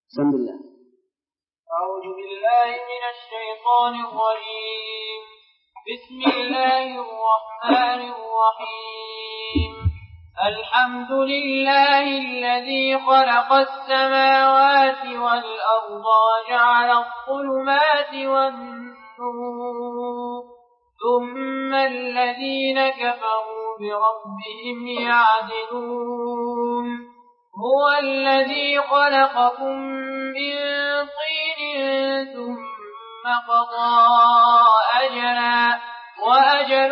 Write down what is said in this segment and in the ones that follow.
بسم الله. أعوذ بالله من الشيطان الرجيم. بسم الله الرحمن الرحيم. الحمد لله الذي خلق السماوات والأرض وجعل الظلمات والنور ثم الذين كفروا بربهم يعدلون. هو الذي خلقكم من طين ثم قضى أجلا وأجل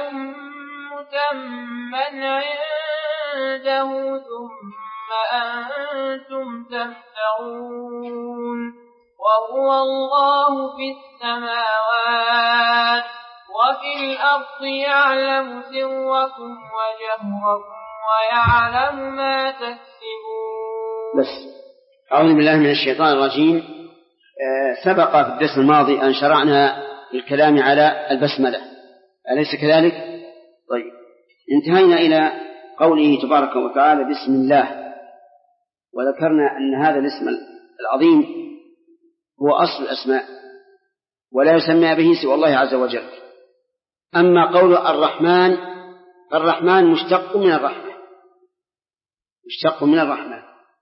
مسمى عنده ثم أنتم تمترون. وهو الله في السماوات وفي الأرض يعلم سركم وجهركم ويعلم ما تكسبون. بس أعوذ بالله من الشيطان الرجيم. سبق في الدرس الماضي أن شرعنا الكلام على البسملة، أليس كذلك؟ طيب، انتهينا إلى قوله تبارك وتعالى بسم الله، وذكرنا أن هذا الاسم العظيم هو أصل الأسماء ولا يسمى به سوى الله عز وجل. أما قول الرحمن فالرحمن مشتق من الرحمة، مشتق من الرحمة،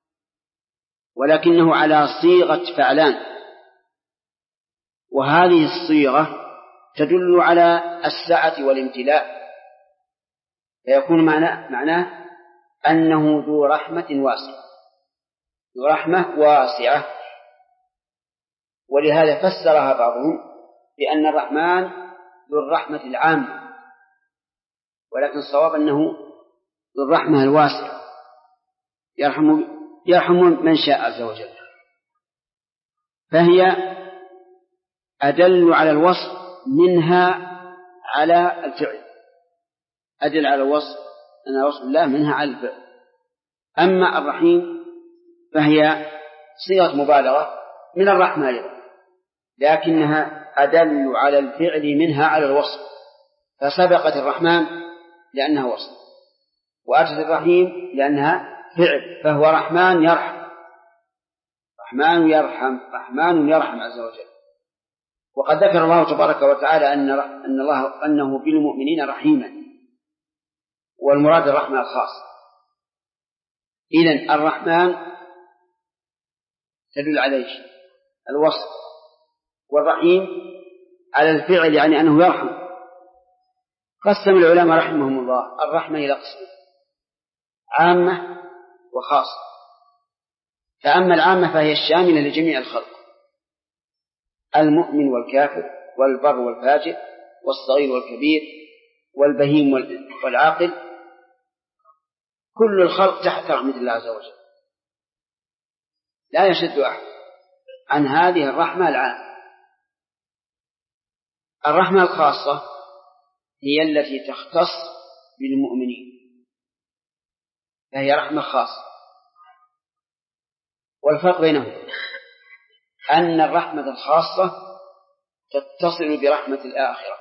ولكنه على صيغة فعلان، وهذه الصيغة تدل على السعة والامتلاء، فيكون معناه أنه ذو رحمة واسعة، ذو رحمة واسعة. ولهذا فسرها بعضهم بأن الرحمن ذو الرحمة العامة، ولكن الصواب أنه ذو الرحمة الواسعة يرحم من شاء عز وجل. فهي أدل على الوصف منها على الفعل، أدل على الوصف أن وصف الله منها على الفعل. أما الرحيم فهي صيغة مبالغة من الرحمة أيضا، لكنها أدل على الفعل منها على الوصف، فسبقت الرحمن لأنها وصف، وأتت الرحيم لأنها فعل، فهو رحمن يرحم، رحمن يرحم، رحمن يرحم عز وجل. وقد ذكر الله تبارك وتعالى أنه بالمؤمنين رحيما، والمراد الرحمة الخاصة. إذن الرحمن تدل عليه الوصف، والرحيم على الفعل، يعني أنه يرحم. قسم العلماء رحمهم الله الرحمة إلى قسمين: عامة وخاصة. فأما العامة فهي الشاملة لجميع الخلق، المؤمن والكافر والبر والفاجر والصغير والكبير والبهيم والعاقل، كل الخلق تحت رحمة الله عز وجل، لا يشد أحد عن هذه الرحمة العامة. الرحمة الخاصة هي التي تختص بالمؤمنين، فهي رحمة خاصة. والفرق بينهم أن الرحمة الخاصة تتصل برحمة الآخرة،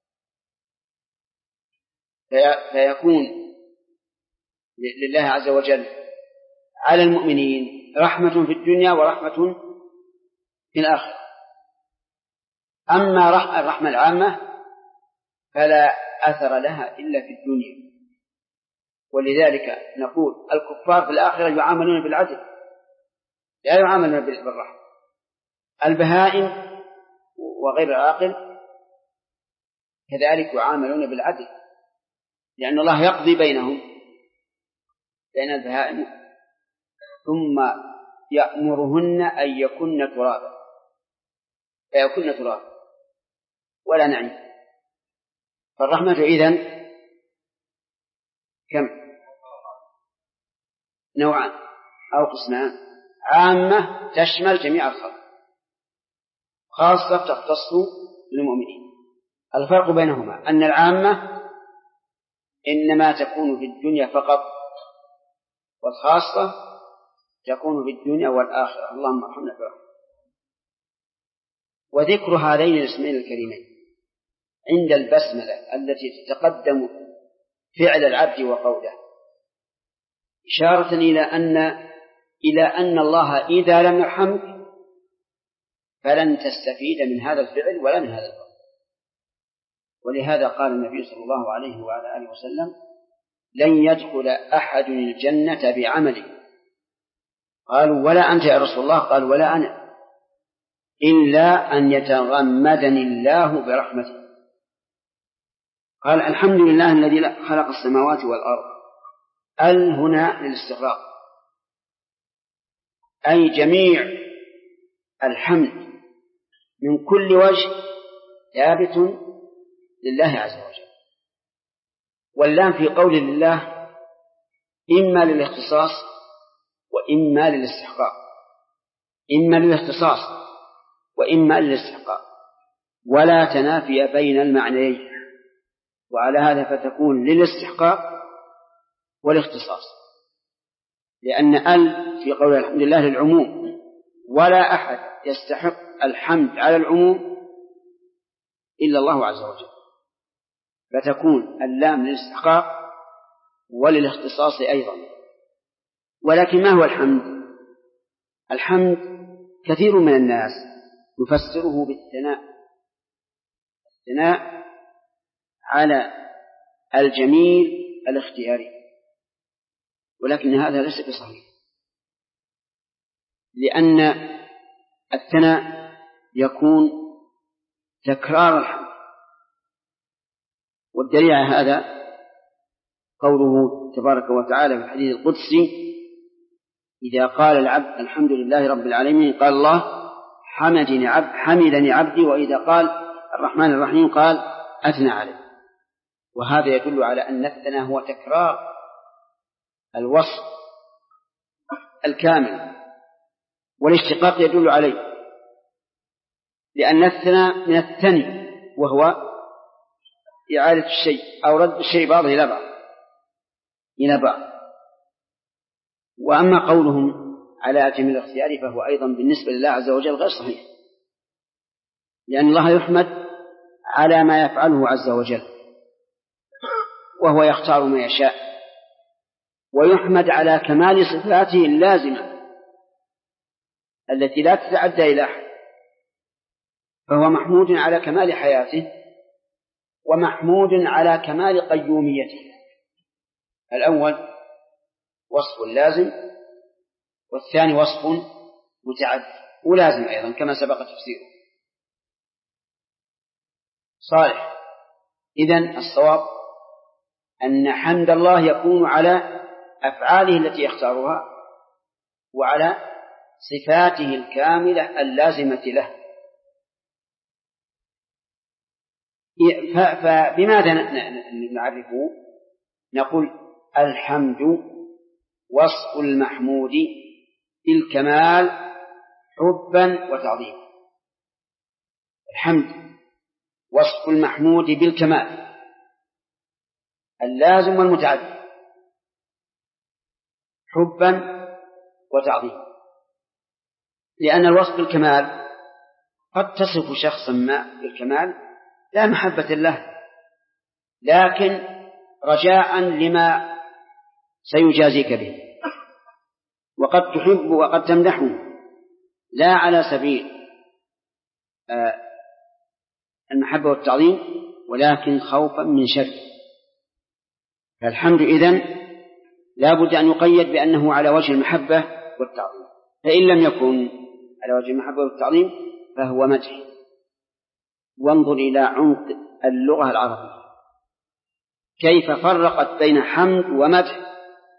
فيكون لله عز وجل على المؤمنين رحمة في الدنيا ورحمة في الآخرة. أما الرحمة العامة فلا أثر لها إلا في الدنيا، ولذلك نقول الكفار في الآخرة يعاملون بالعدل، لا يعاملون بالرحمة. البهائم وغير العاقل كذلك يعاملون بالعدل، لأن الله يقضي بينهم، بين البهائم، ثم يأمرهن أن يكن ترابا، فيكن ترابا ولا نعي. فالرحمة إذن كم؟ نوعان أو قسمان: عامة تشمل جميع الخلق، خاصة تختص بالمؤمنين. الفرق بينهما أن العامة إنما تكون في الدنيا فقط، والخاصة تكون في الدنيا والآخرة. اللهم ارحمنا برحمتك. وذكر هذين الاسمين الكريمين عند البسملة التي تتقدم فعل العبد وقوله إشارة إلى أن الله إذا لم يرحمك فلن تستفيد من هذا الفعل ولا من هذا القول. ولهذا قال النبي صلى الله عليه وعلى آله وسلم: لن يدخل أحد الجنة بعمله. قالوا: ولا أنت يا رسول الله؟ قال: ولا أنا، إلا أن يتغمدني الله برحمته. قال: الحمد لله الذي خلق السماوات والأرض. هنا للاستغراق، أي جميع الحمد من كل وجه ثابت لله عز وجل. واللام في قول الله إما للاختصاص وإما للاستحقاق، إما للاختصاص وإما للاستحقاق، ولا تنافي بين المعنيين، وعلى هذا فتكون للاستحقاق والاختصاص، لأن في قول الحمد لله للعموم، ولا أحد يستحق الحمد على العموم إلا الله عز وجل، فتكون اللام للاستحقاق وللاختصاص أيضا. ولكن ما هو الحمد؟ الحمد كثير من الناس يفسره بالثناء، الثناء على الجميل الاختياري، ولكن هذا ليس بصحيح، لأن الثناء يكون تكرار الحمد، والدليل على هذا قوله تبارك وتعالى في الحديث القدسي: إذا قال العبد الحمد لله رب العالمين قال الله حمدني عبدي، وإذا قال الرحمن الرحيم قال أثنى عليه. وهذا يدل على أن الثناء هو تكرار الوصف الكامل، والاشتقاق يدل عليه، لأن الثناء من الثني وهو إعادة الشيء أو رد الشيء بعضه إلى بعض. وأما قولهم على جميل الاختيار فهو أيضا بالنسبة لله عز وجل غير صحيح، لأن الله يحمد على ما يفعله عز وجل، وهو يختار ما يشاء، ويحمد على كمال صفاته اللازمة التي لا تتعدى إلى أحد، فهو محمود على كمال حياته ومحمود على كمال قيوميته. الأول وصف لازم، والثاني وصف متعدي ولازم أيضا كما سبق تفسيره. صالح. إذن الصواب أن حمد الله يكون على أفعاله التي يختارها وعلى صفاته الكاملة اللازمة له. فبماذا نعرفه؟ نقول الحمد وصف المحمود بالكمال حبا وتعظيما. الحمد وصف المحمود بالكمال اللازم والمتعدي حبا وتعظيما، لأن الوصف بالكمال قد تصف شخصا ما بالكمال لا محبة له، لكن رجاء لما سيجازيك به، وقد تحب وقد تمدحه لا على سبيل المحبة والتعظيم ولكن خوفا من شر. فالحمد إذن لا بد أن يقيد بأنه على وجه المحبة والتعظيم، فإن لم يكن على وجه المحبة والتعظيم فهو مدح. وانظر إلى عمق اللغة العربية كيف فرقت بين حمد ومدح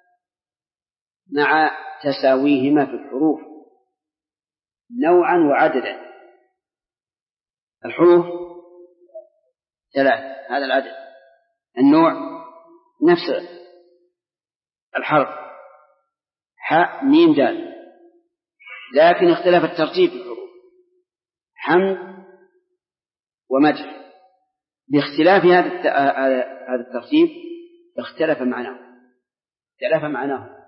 مع تساويهما في الحروف نوعا وعددا. الحروف 3 هذا العدد، النوع نفس الحرف حاء ميم دال، لكن اختلف الترتيب في الحروف حمد ومدح. باختلاف هذا الترتيب اختلف معناه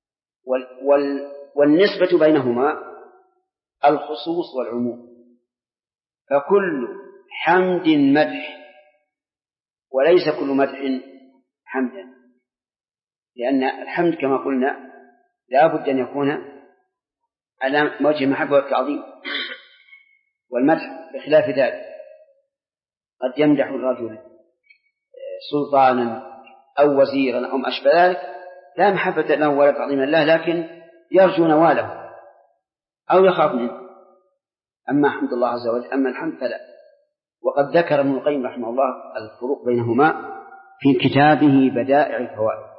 والنسبة بينهما الخصوص والعموم، فكل حمد مدح وليس كل مدح حمدا، لأن الحمد كما قلنا لا بد أن يكون على وجه المحبة والتعظيم، والمدح بخلاف ذلك، قد يمدح الرجل سلطانا أو وزيرا أو ما أشبه ذلك لا محبة له ولا تعظيما له، لكن يرجو نواله أو يخاف منه. أما حمد الله عز وجل، أما الحمد فلا. وقد ذكر ابن القيم رحمه الله الفروق بينهما في كتابه بدائع الفوائد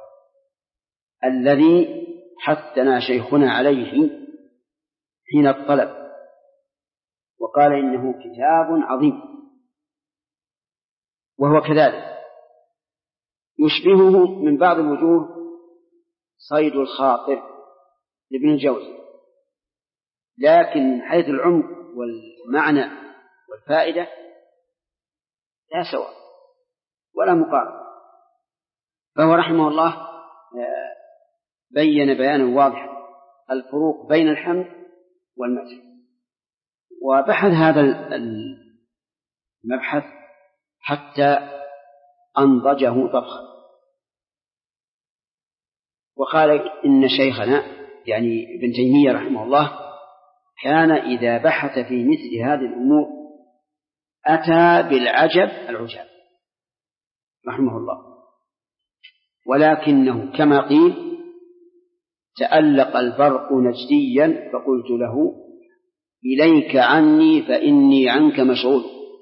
الذي حثنا شيخنا عليه حين الطلب، وقال إنه كتاب عظيم، وهو كذلك يشبهه من بعض الوجوه صيد الخاطر لابن الجوزي، لكن من حيث العمق والمعنى والفائدة لا سواء ولا مقارنة. فهو رحمه الله بين بيانا واضحا الفروق بين الحمد والمدح، وبحث هذا المبحث حتى أنضجه طبخا، وقال إن شيخنا يعني ابن تيمية رحمه الله كان إذا بحث في مثل هذه الأمور أتى بالعجب العجاب رحمه الله، ولكنه كما قيل تألق البرق نجديا فقلت له إليك عني فإني عنك مشغول.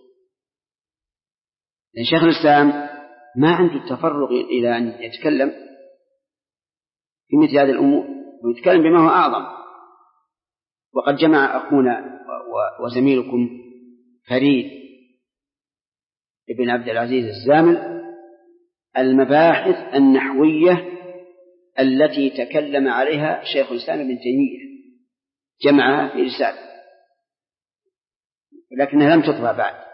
لأن شيخ الإسلام ما عنده التفرغ إلى أن يتكلم في مثل هذه الأمور، ويتكلم بما هو أعظم. وقد جمع أخونا وزميلكم فريد ابن عبد العزيز الزامل المباحث النحوية التي تكلم عليها شيخ الإسلام ابن تيمية، جمعها في رسالة لكنها لم تطبع بعد،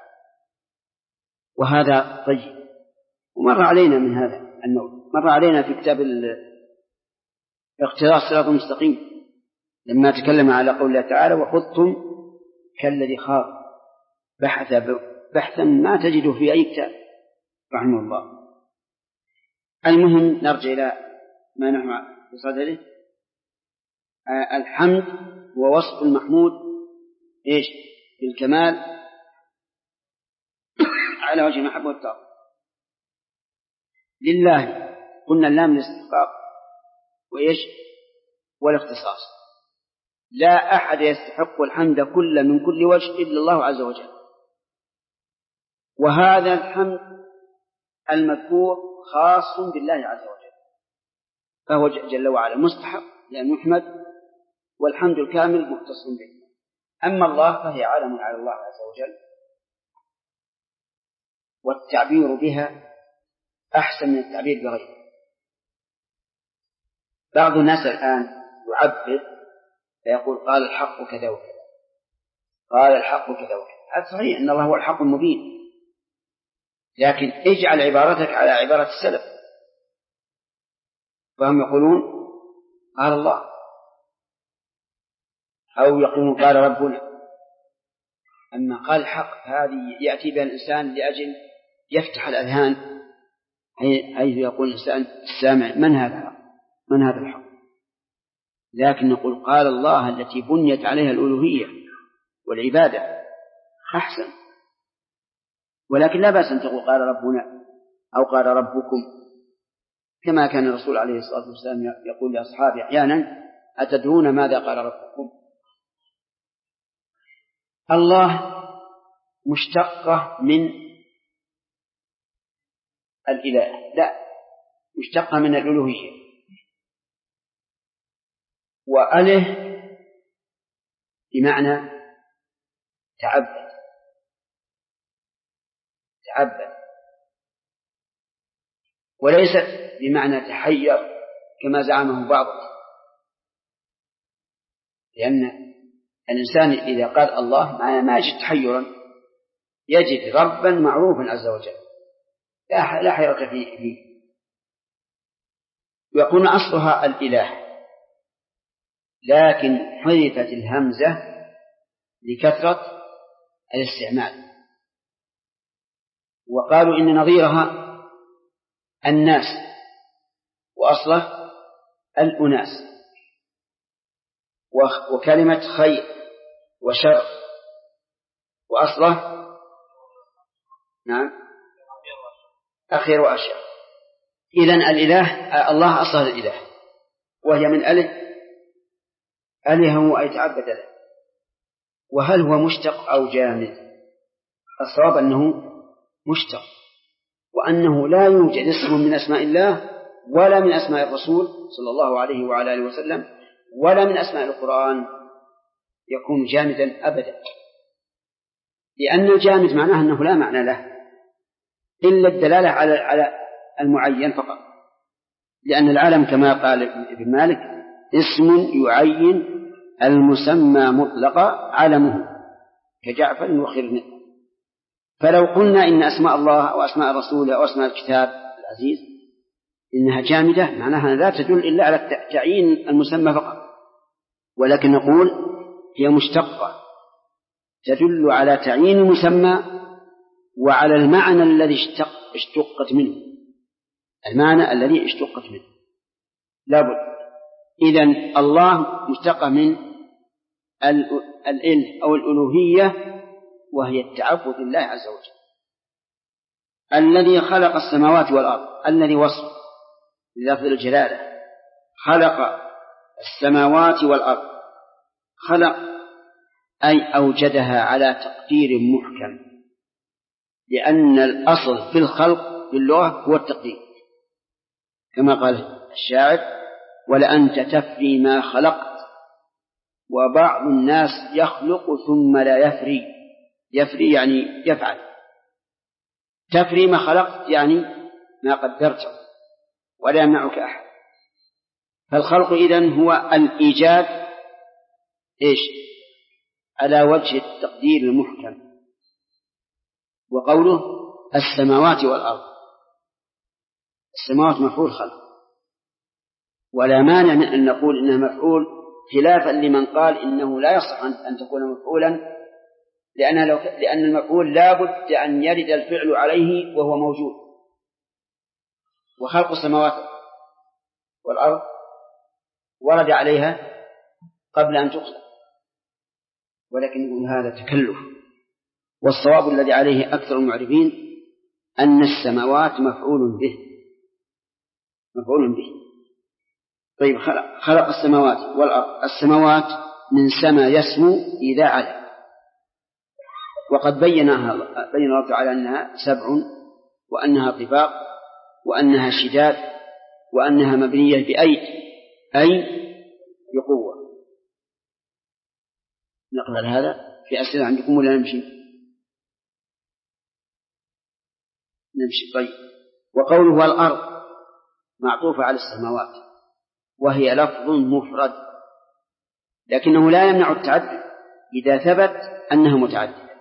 وهذا طيب. ومر علينا من هذا النوع، مر علينا في كتاب اقتراص الصراط المستقيم لما تكلم على قول الله تعالى وخذتم كالذي خاض، بحث بحثا ما تجده في أي كتاب رحمه الله. المهم نرجع إلى ما نحن بصدره. الحمد هو وصف المحمود إيش بالكمال على وجه المحبة والتعظيم لله. قلنا اللام الاستحقاق وإيش والاختصاص، لا أحد يستحق الحمد كل من كل وجه إلا الله عز وجل. وهذا الحمد المذكور خاص بالله عز وجل، فهو جل وعلا مستحق لأن يحمد، والحمد الكامل مختص به. أما الله فهي عالم على الله عز وجل، والتعبير بها أحسن من التعبير بغيره. بعض الناس الآن يعبر فيقول قال الحق كذا وكذا، قال الحق كذا وكذا. هذا صحيح أن الله هو الحق المبين، لكن اجعل عبارتك على عبارة السلف، فهم يقولون قال الله، أو يقولون قال ربنا. أما قال الحق هذه يأتي بها الإنسان لأجل يفتح الأذهان، حيث يقول الإنسان السامع من هذا الحق. لكن نقول قال الله التي بنيت عليها الألوهية والعبادة أحسن. ولكن لا بأس أن تقول قال ربنا أو قال ربكم، كما كان الرسول عليه الصلاة والسلام يقول لأصحابه أحيانا أتدرون ماذا قال ربكم. الله مشتقة من الإله، لا، مشتقة من الألوهية. وأله بمعنى تعبد، وليست بمعنى تحير كما زعمه بعضهم، لأن الإنسان إذا قال الله ما يجد تحيرا، يجد ربا معروفا عز وجل لا حيرة فيه. ويكون أصلها الإله، لكن حذفت الهمزة لكثرة الاستعمال، وقالوا إن نظيرها الناس، وأصله الأناس. وكلمة خير وشر وأصله نعم أخير وأشير. إذن الإله الله أصل الإله، وهي من أله أي تعبد له. وهل هو مشتق أو جامد؟ الصواب أنه مشتق، وأنه لا يوجد اسم من أسماء الله ولا من أسماء الرسول صلى الله عليه وعلى آله وسلم ولا من أسماء القرآن يكون جامدا أبدا، لأن الجامد معناه أنه لا معنى له إلا الدلالة على المعين فقط، لأن العالم كما قال ابن مالك اسم يعين المسمى مطلقا علمه كجعفر وخرنه. فلو قلنا إن أسماء الله أو أسماء الرسول أو أسماء الكتاب العزيز إنها جامدة معناها لا تدل إلا على تعيين المسمى فقط، ولكن نقول هي مشتقة تدل على تعيين المسمى وعلى المعنى الذي اشتقت منه، المعنى الذي اشتقت منه لابد. إذن الله مشتق من الإله أو الألوهية، وهي التعبد لله عز وجل. الذي خلق السماوات والأرض، الذي وصف للفظ الجلالة، خلق السماوات والأرض، خلق أي أوجدها على تقدير محكم، لأن الأصل في الخلق باللغة هو التقدير، كما قال الشاعر ولأنت تفري ما خلقت وبعض الناس يخلق ثم لا يفري. يفري يعني يفعل، تفري ما خلقت يعني ما قدرته ولا يمنعك أحد. فالخلق إذن هو الإيجاد على وجه التقدير المحكم. وقوله السماوات والأرض، السماوات مفعول خلق، ولا مانع من أن نقول إنه مفعول، خلافا لمن قال إنه لا يصح أن تكون مفعولا، لأن المفعول لا بد أن يرد الفعل عليه وهو موجود. وخلق السماوات والأرض ورد عليها قبل أن تخلق، ولكن يقول هذا تكلف. والصواب الذي عليه أكثر المعرفين أن السماوات مفعول به، مفعول به. طيب خلق السماوات والأرض، السماوات من سما يسمو إذا علا، وقد بين الله تعالى أنها 7 وأنها طباق وأنها شداد وأنها مبنية بأيد أي بقوة. نقرأ هذا في أسئلة عندكم ولا نمشي؟ طيب. وقوله والأرض معطوف على السماوات، وهي لفظ مفرد، لكنه لا يمنع التعدد إذا ثبت أنها متعددة.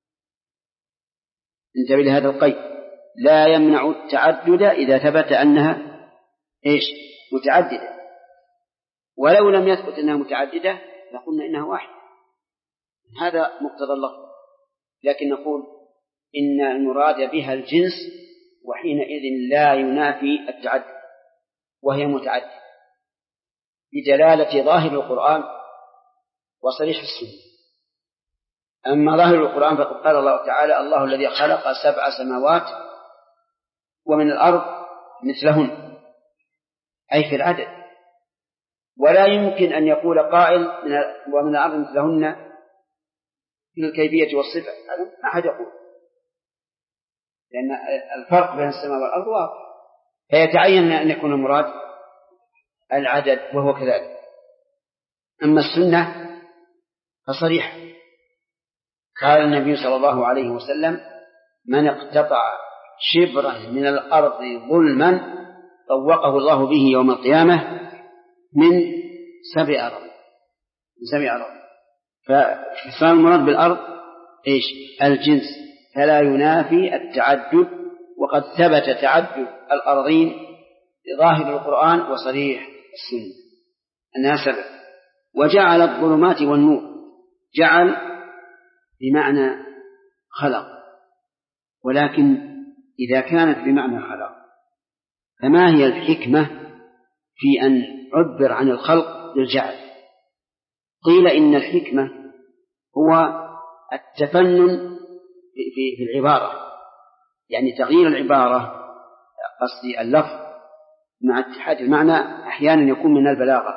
انتبه لهذا القيد، لا يمنع التعدد إذا ثبت أنها متعددة. ولو لم يثبت أنها متعددة لقلنا إنها واحدة، هذا مقتضى اللفظ، لكن نقول إن المراد بها الجنس، وحينئذ لا ينافي التعدد، وهي متعددة بدلالة ظاهر القرآن وصريح السنة. أما ظاهر القرآن فقد قال الله تعالى الله الذي خلق 7 سماوات ومن الأرض مثلهن، أي في العدد، ولا يمكن أن يقول قائل ومن الأرض مثلهن في الكيفية والصفة، هذا ما أحد يقول، لأن الفرق بين السماء والأرض واضح، فيتعين أن يكون المراد العدد وهو كذلك. أما السنة فصريحة، قال النبي صلى الله عليه وسلم من اقتطع شبرا من الأرض ظلما طوقه الله به يوم القيامة من 7 أراضٍ. فصار المراد بالأرض الجنس، فلا ينافي التعدد، وقد ثبت تعدد الأرضين بظاهر القرآن وصريح السنة أنها 7. وجعل الظلمات والنور، جعل بمعنى خلق، ولكن إذا كانت بمعنى خلق فما هي الحكمة في أن عبر عن الخلق بالجعل؟ قيل إن الحكمة هو التفنن في العبارة، يعني تغيير العبارة، قصدي اللفظ مع اتحاد المعنى أحيانا يكون من البلاغة.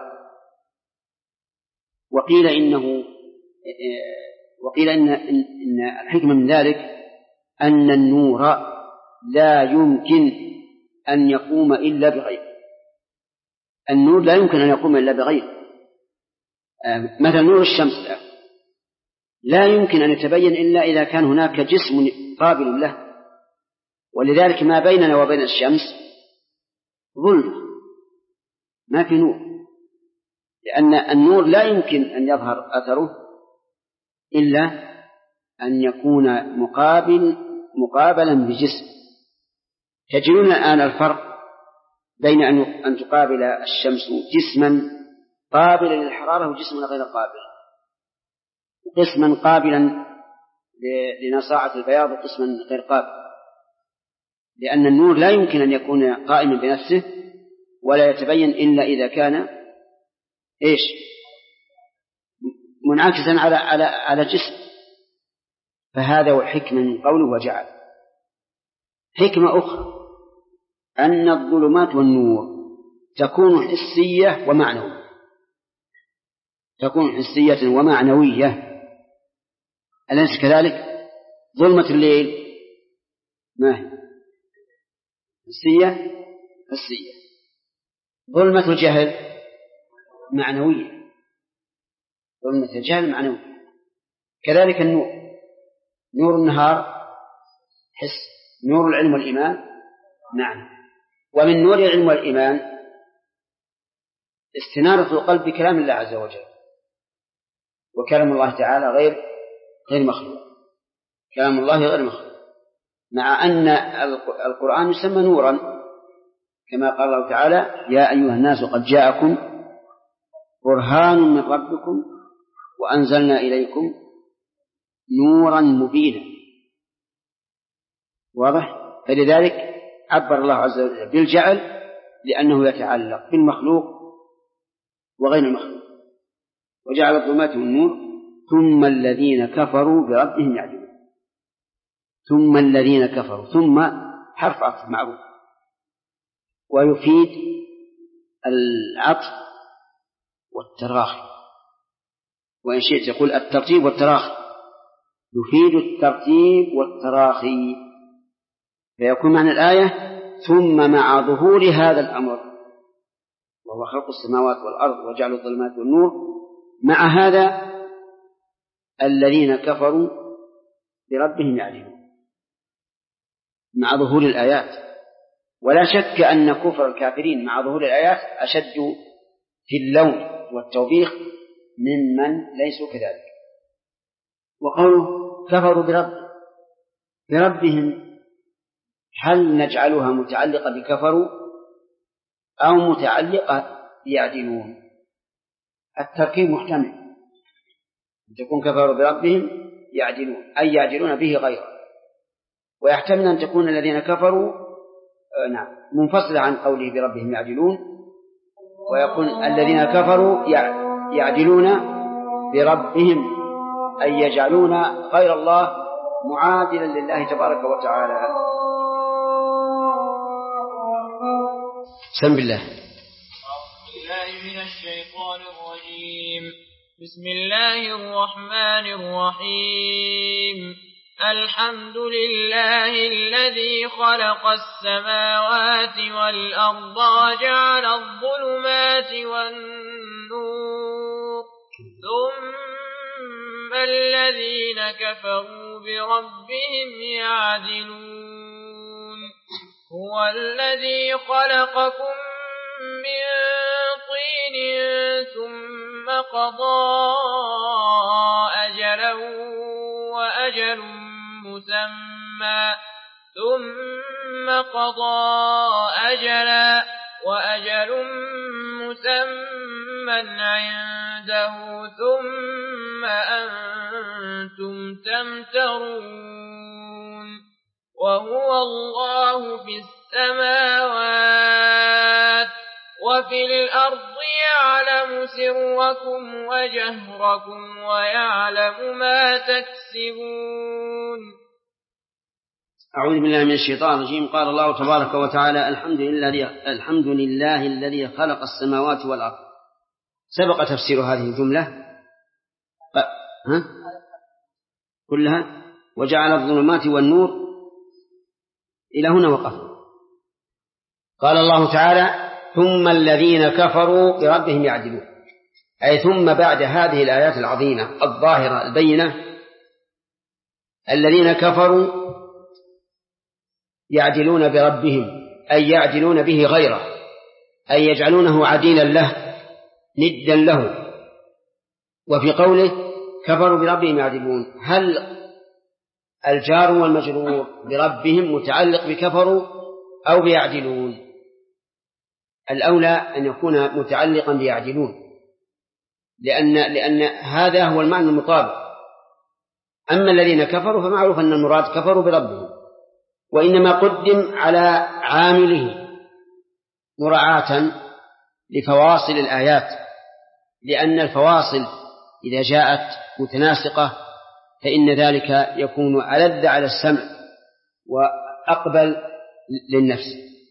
وقيل إن الحكمة من ذلك أن النور لا يمكن أن يقوم إلا بغيره. النور لا يمكن أن يقوم إلا بغيره. مثل نور الشمس لا يمكن أن يتبين إلا إذا كان هناك جسم قابل له، ولذلك ما بيننا وبين الشمس ظلمة، ما في نور، لأن النور لا يمكن أن يظهر أثره إلا أن يكون مقابلا بجسم. تجدون الآن الفرق بين أن تقابل الشمس جسما قابلا للحرارة وجسما غير قابل، قسما قابلا لنصاعة البياض وقسما غير قابل، لأن النور لا يمكن أن يكون قائما بنفسه ولا يتبين إلا إذا كان منعكسا على جسم. فهذا هو حكمة من قوله وجعل. حكمة أخرى أن الظلمات والنور تكون حسية ومعنوية، تكون حسية ومعنوية، أليس كذلك؟ ظلمة الليل ما هي؟ حسية. ظلمة الجهل معنوية، ظلمة الجهل معنوية. كذلك النور، نور النهار حس، نور العلم والإيمان معنى. ومن نور العلم والإيمان استنارة القلب بكلام الله عز وجل، وكلام الله تعالى غير مخلوق، كلام الله غير مخلوق، مع أن القرآن يسمى نورا، كما قال الله تعالى يا أيها الناس قد جاءكم برهان من ربكم وأنزلنا إليكم نورا مبينا. واضح؟ فلذلك عبر الله عز وجل بالجعل لأنه يتعلق بالمخلوق وغير المخلوق. وجعل الظلمات والنور ثم الذين كفروا بربهم يعدلون. ثم الذين كفروا، ثم حرف عطف معروف، ويفيد العطف والتراخي، وإن شئت يقول الترتيب والتراخي، يفيد الترتيب والتراخي، فيكون معنى الآية ثم مع ظهور هذا الأمر وهو خلق السماوات والأرض وجعل الظلمات والنور، مع هذا الذين كفروا بربهم يعدلون، مع ظهور الآيات. ولا شك أن كفر الكافرين مع ظهور الآيات أشد في اللوم والتوبيخ ممن ليسوا كذلك. وقوله كفروا بربهم، هل نجعلها متعلقة بكفروا أو متعلقة بيعدلون؟ التركيب محتمل أن تكون كفروا بربهم يعدلون أي يعدلون به غيره، ويحتمل أن تكون الذين كفروا منفصلة عن قوله بربهم يعدلون، ويكون الذين كفروا يعدلون بربهم أي يجعلون غير الله معادلا لله تبارك وتعالى. سم بالله. أعوذ بالله من الشيطان الرجيم. بسم الله الرحمن الرحيم. الحمد لله الذي خلق السماوات والأرض وجعل الظلمات والنور ثم الذين كفروا بربهم يعدلون. هو الذي خلقكم من طين ثم قضى أجلا وأجل مسمى ثم قضى أجلا وأجل مسمى عنده ثم أنتم تمترون. وهو الله في السماوات وفي الأرض يعلم سركم وجهركم ويعلم ما تكسبون. أعوذ بالله من الشيطان الرجيم. قال الله تبارك وتعالى: الحمد لله الذي خلق السماوات والأرض. سبق تفسير هذه الجملة كلها. وجعل الظلمات والنور إلى هنا وقف. قال الله تعالى: ثم الذين كفروا بربهم يعدلون، أي ثم بعد هذه الآيات العظيمة الظاهرة البينة الذين كفروا يعدلون بربهم، أي يعدلون به غيره، أي يجعلونه عديلا له، ندا له. وفي قوله كفروا بربهم يعدلون، هل الجار والمجرور بربهم متعلق بكفروا أو بيعدلون؟ الأولى أن يكون متعلقا بيعدلون، لأن هذا هو المعنى المطابق. أما الذين كفروا فمعروف أن المراد كفروا بربهم، وإنما قدم على عامله مراعاة لفواصل الآيات، لأن الفواصل إذا جاءت متناسقة فإن ذلك يكون ألذ على السمع وأقبل للنفس.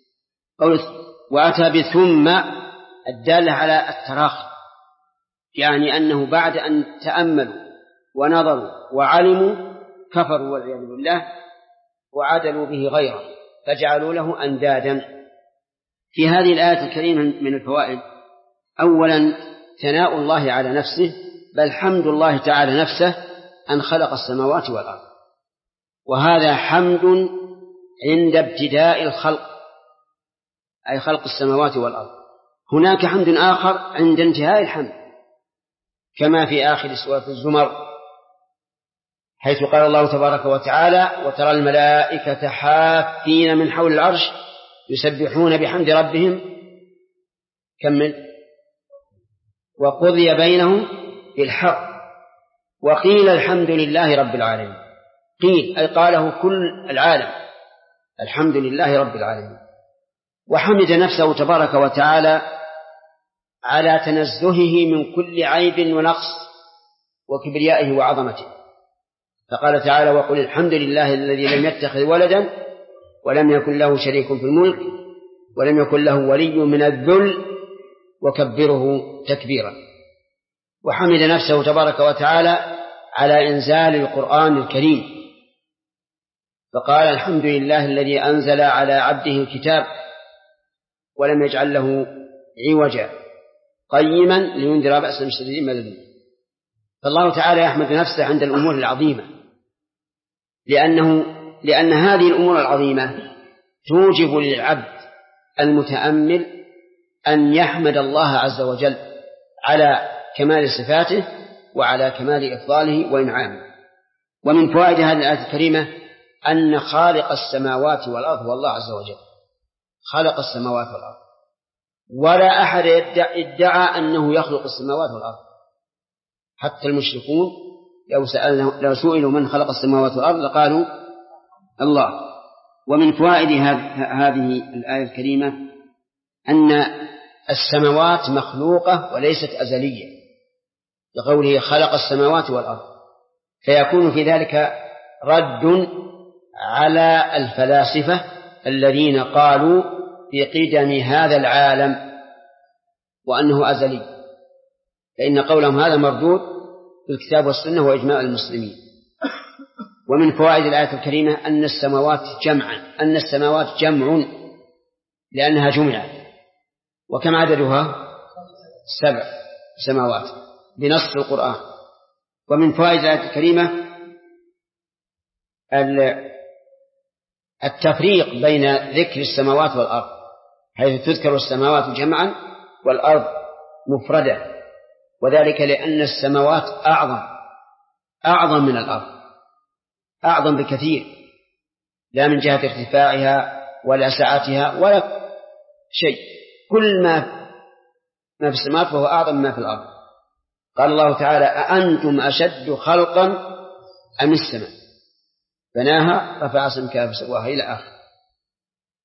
وأتى بثم الدالة على التراخي، يعني أنه بعد أن تأملوا ونظروا وعلموا كفروا والعياذ بالله وعدلوا به غيره فجعلوا له أندادا. في هذه الآية الكريمة من الفوائد: أولا ثناء الله على نفسه، بل حمد الله تعالى نفسه أن خلق السماوات والأرض، وهذا حمد عند ابتداء الخلق، أي خلق السماوات والأرض. هناك حمد آخر عند انتهاء الحمد، كما في آخر سورة الزمر حيث قال الله تبارك وتعالى: وترى الملائكة حافين من حول العرش يسبحون بحمد ربهم كمل وقضي بينهم بالحق وقيل الحمد لله رب العالمين. قيل أي قاله كل العالم، الحمد لله رب العالمين. وحمد نفسه تبارك وتعالى على تنزهه من كل عيب ونقص وكبريائه وعظمته، فقال تعالى: وقل الحمد لله الذي لم يتخذ ولدا ولم يكن له شريك في الملك ولم يكن له ولي من الذل وكبره تكبيرا. وحمد نفسه تبارك وتعالى على إنزال القرآن الكريم، فقال: الحمد لله الذي أنزل على عبده الكتاب ولم يجعل له عوجا قيما لينذر بأسا شديدا من لدنه. فالله تعالى يحمد نفسه عند الأمور العظيمة، لأن هذه الأمور العظيمة توجب للعبد المتأمل أن يحمد الله عز وجل على كمال صفاته وعلى كمال إفضاله وإنعامه. ومن فوائد هذه الآية الكريمة أن خالق السماوات والأرض هو الله عز وجل، خلق السماوات والأرض، ولا أحد ادعى أنه يخلق السماوات والأرض. حتى المشركون لو سئلوا من خلق السماوات والأرض لقالوا الله. ومن فوائد هذه الآية الكريمة أن السماوات مخلوقة وليست أزلية، لقوله خلق السماوات والأرض، فيكون في ذلك رد على الفلاسفة الذين قالوا بقدم هذا العالم وأنه أزلي، فإن قولهم هذا مردود في الكتاب والسنة وإجماع المسلمين. ومن فوائد الآية الكريمة أن السماوات جمع لأنها جمعت. وكم عددها؟ 7 سماوات بنص القرآن. ومن فوائد الآية الكريمة التفريق بين ذكر السماوات والأرض، حيث تذكر السماوات جمعا والأرض مفردة، وذلك لأن السماوات أعظم من الأرض، أعظم بكثير، لا من جهة ارتفاعها ولا سعتها ولا شيء، كل ما في السماوات فهو أعظم ما في الأرض. قال الله تعالى: أأنتم أشد خلقا أم السماء بناها رفع سمكها فسواها إلى آخر.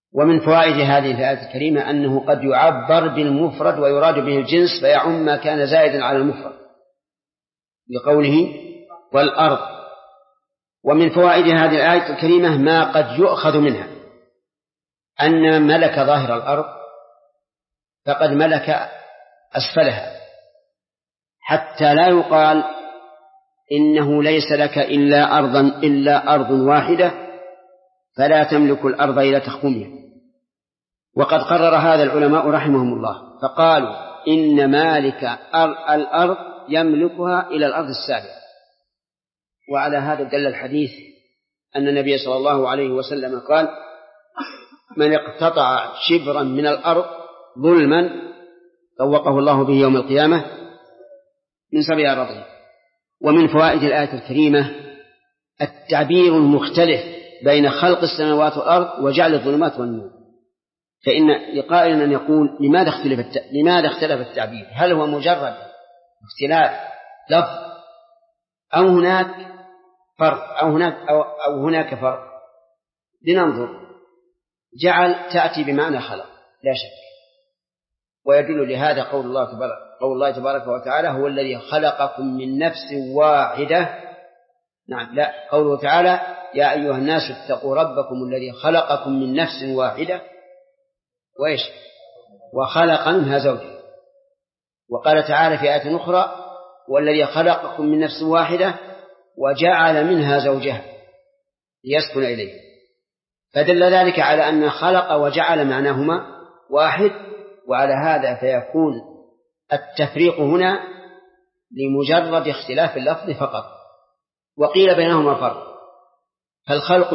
ومن فوائد هذه الآية الكريمة أنه قد يعبر بالمفرد ويراد به الجنس فيعم ما كان زائدا على المفرد بقوله والأرض. ومن فوائد هذه الآية الكريمة ما قد يؤخذ منها أن من ملك ظاهر الأرض فقد ملك أسفلها، حتى لا يقال إنه ليس لك إلا أرض واحدة فلا تملك الأرض إلى تخكمها. وقد قرر هذا العلماء رحمهم الله فقالوا إن مالك الأرض يملكها إلى الأرض السابعة. وعلى هذا دل الحديث أن النبي صلى الله عليه وسلم قال من اقتطع شبرا من الأرض ظلما طوقه الله به يوم القيامة من 7 أراضين. ومن فوائد الآية الكريمة التعبير المختلف بين خلق السماوات والأرض وجعل الظلمات والنور. فإن لقائل أن يقول لماذا اختلف التعبير؟ هل هو مجرد اختلاف لفظ أو هناك فرق أو هناك فرق؟ لننظر. جعل تأتي بمعنى خلق لا شك، ويدل لهذا قول الله تبارك وتعالى هو الذي خلقكم من نفس واحدة. نعم، لا، قوله تعالى يا أيها الناس اتقوا ربكم الذي خلقكم من نفس واحدة وإيش وخلق منها زوجها. وقال تعالى في آية أخرى والذي خلقكم من نفس واحدة وجعل منها زوجها ليسكن إليه. فدل ذلك على أن خلق وجعل معناهما واحد، وعلى هذا فيكون التفريق هنا لمجرد اختلاف اللفظ فقط. وقيل بينهما فرق، فالخلق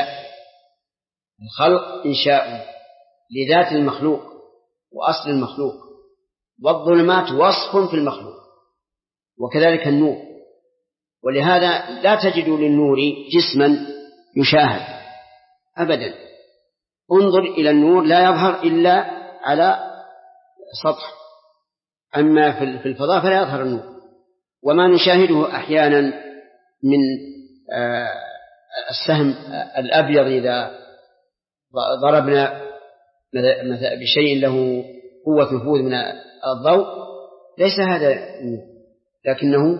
إنشاء لذات المخلوق وأصل المخلوق، والظلمات وصف في المخلوق، وكذلك النور. ولهذا لا تجد للنور جسما يشاهد أبدا. انظر إلى النور لا يظهر إلا على سطح، أما في الفضاء فلا يظهر النور. وما نشاهده أحيانا من السهم الأبيض إذا ضربنا بشيء له قوة نفوذ من الضوء ليس هذا، لكنه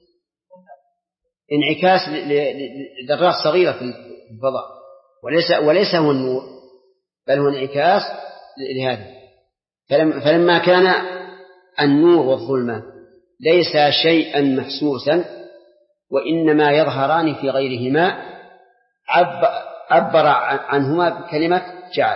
انعكاس لذرات صغيرة في الفضاء، وليس هو النور بل هو انعكاس لهذا. فلما كان النور والظلمة ليس شيئا محسوسا وإنما يظهران في غيرهما عبر عنهما بكلمة جعل.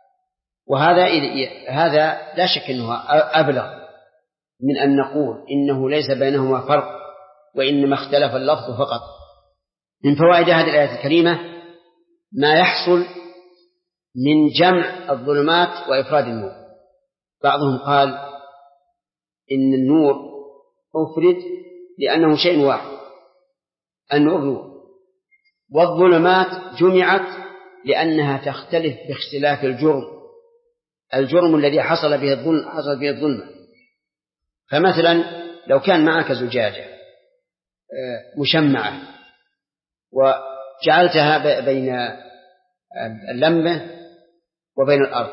هذا لا شك أنه أبلغ من أن نقول إنه ليس بينهما فرق وإنما اختلف اللفظ فقط. من فوائد هذه الآية الكريمة ما يحصل من جمع الظلمات وإفراد النور. بعضهم قال إن النور أفرد لأنه شيء واحد، النور نور، والظلمات جمعت لأنها تختلف باختلاف الجرم الذي حصل به الظلمة. فمثلا لو كان معك زجاجة مشمعة وجعلتها بين اللمبة وبين الأرض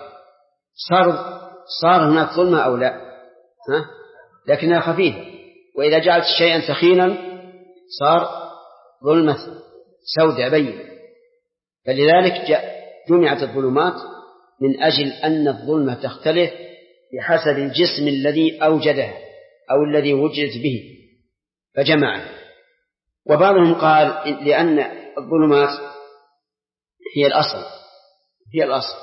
صار هناك ظلمة أو لا؟ لكنها خفيفة. وإذا جعلت شيئا ثخينا صار ظلمة سوداء بينة. فلذلك جمعت الظلمات من أجل أن الظلمة تختلف بحسب الجسم الذي أوجدها أو الذي وجدت به فجمعها. وبعضهم قال لأن الظلمات هي الأصل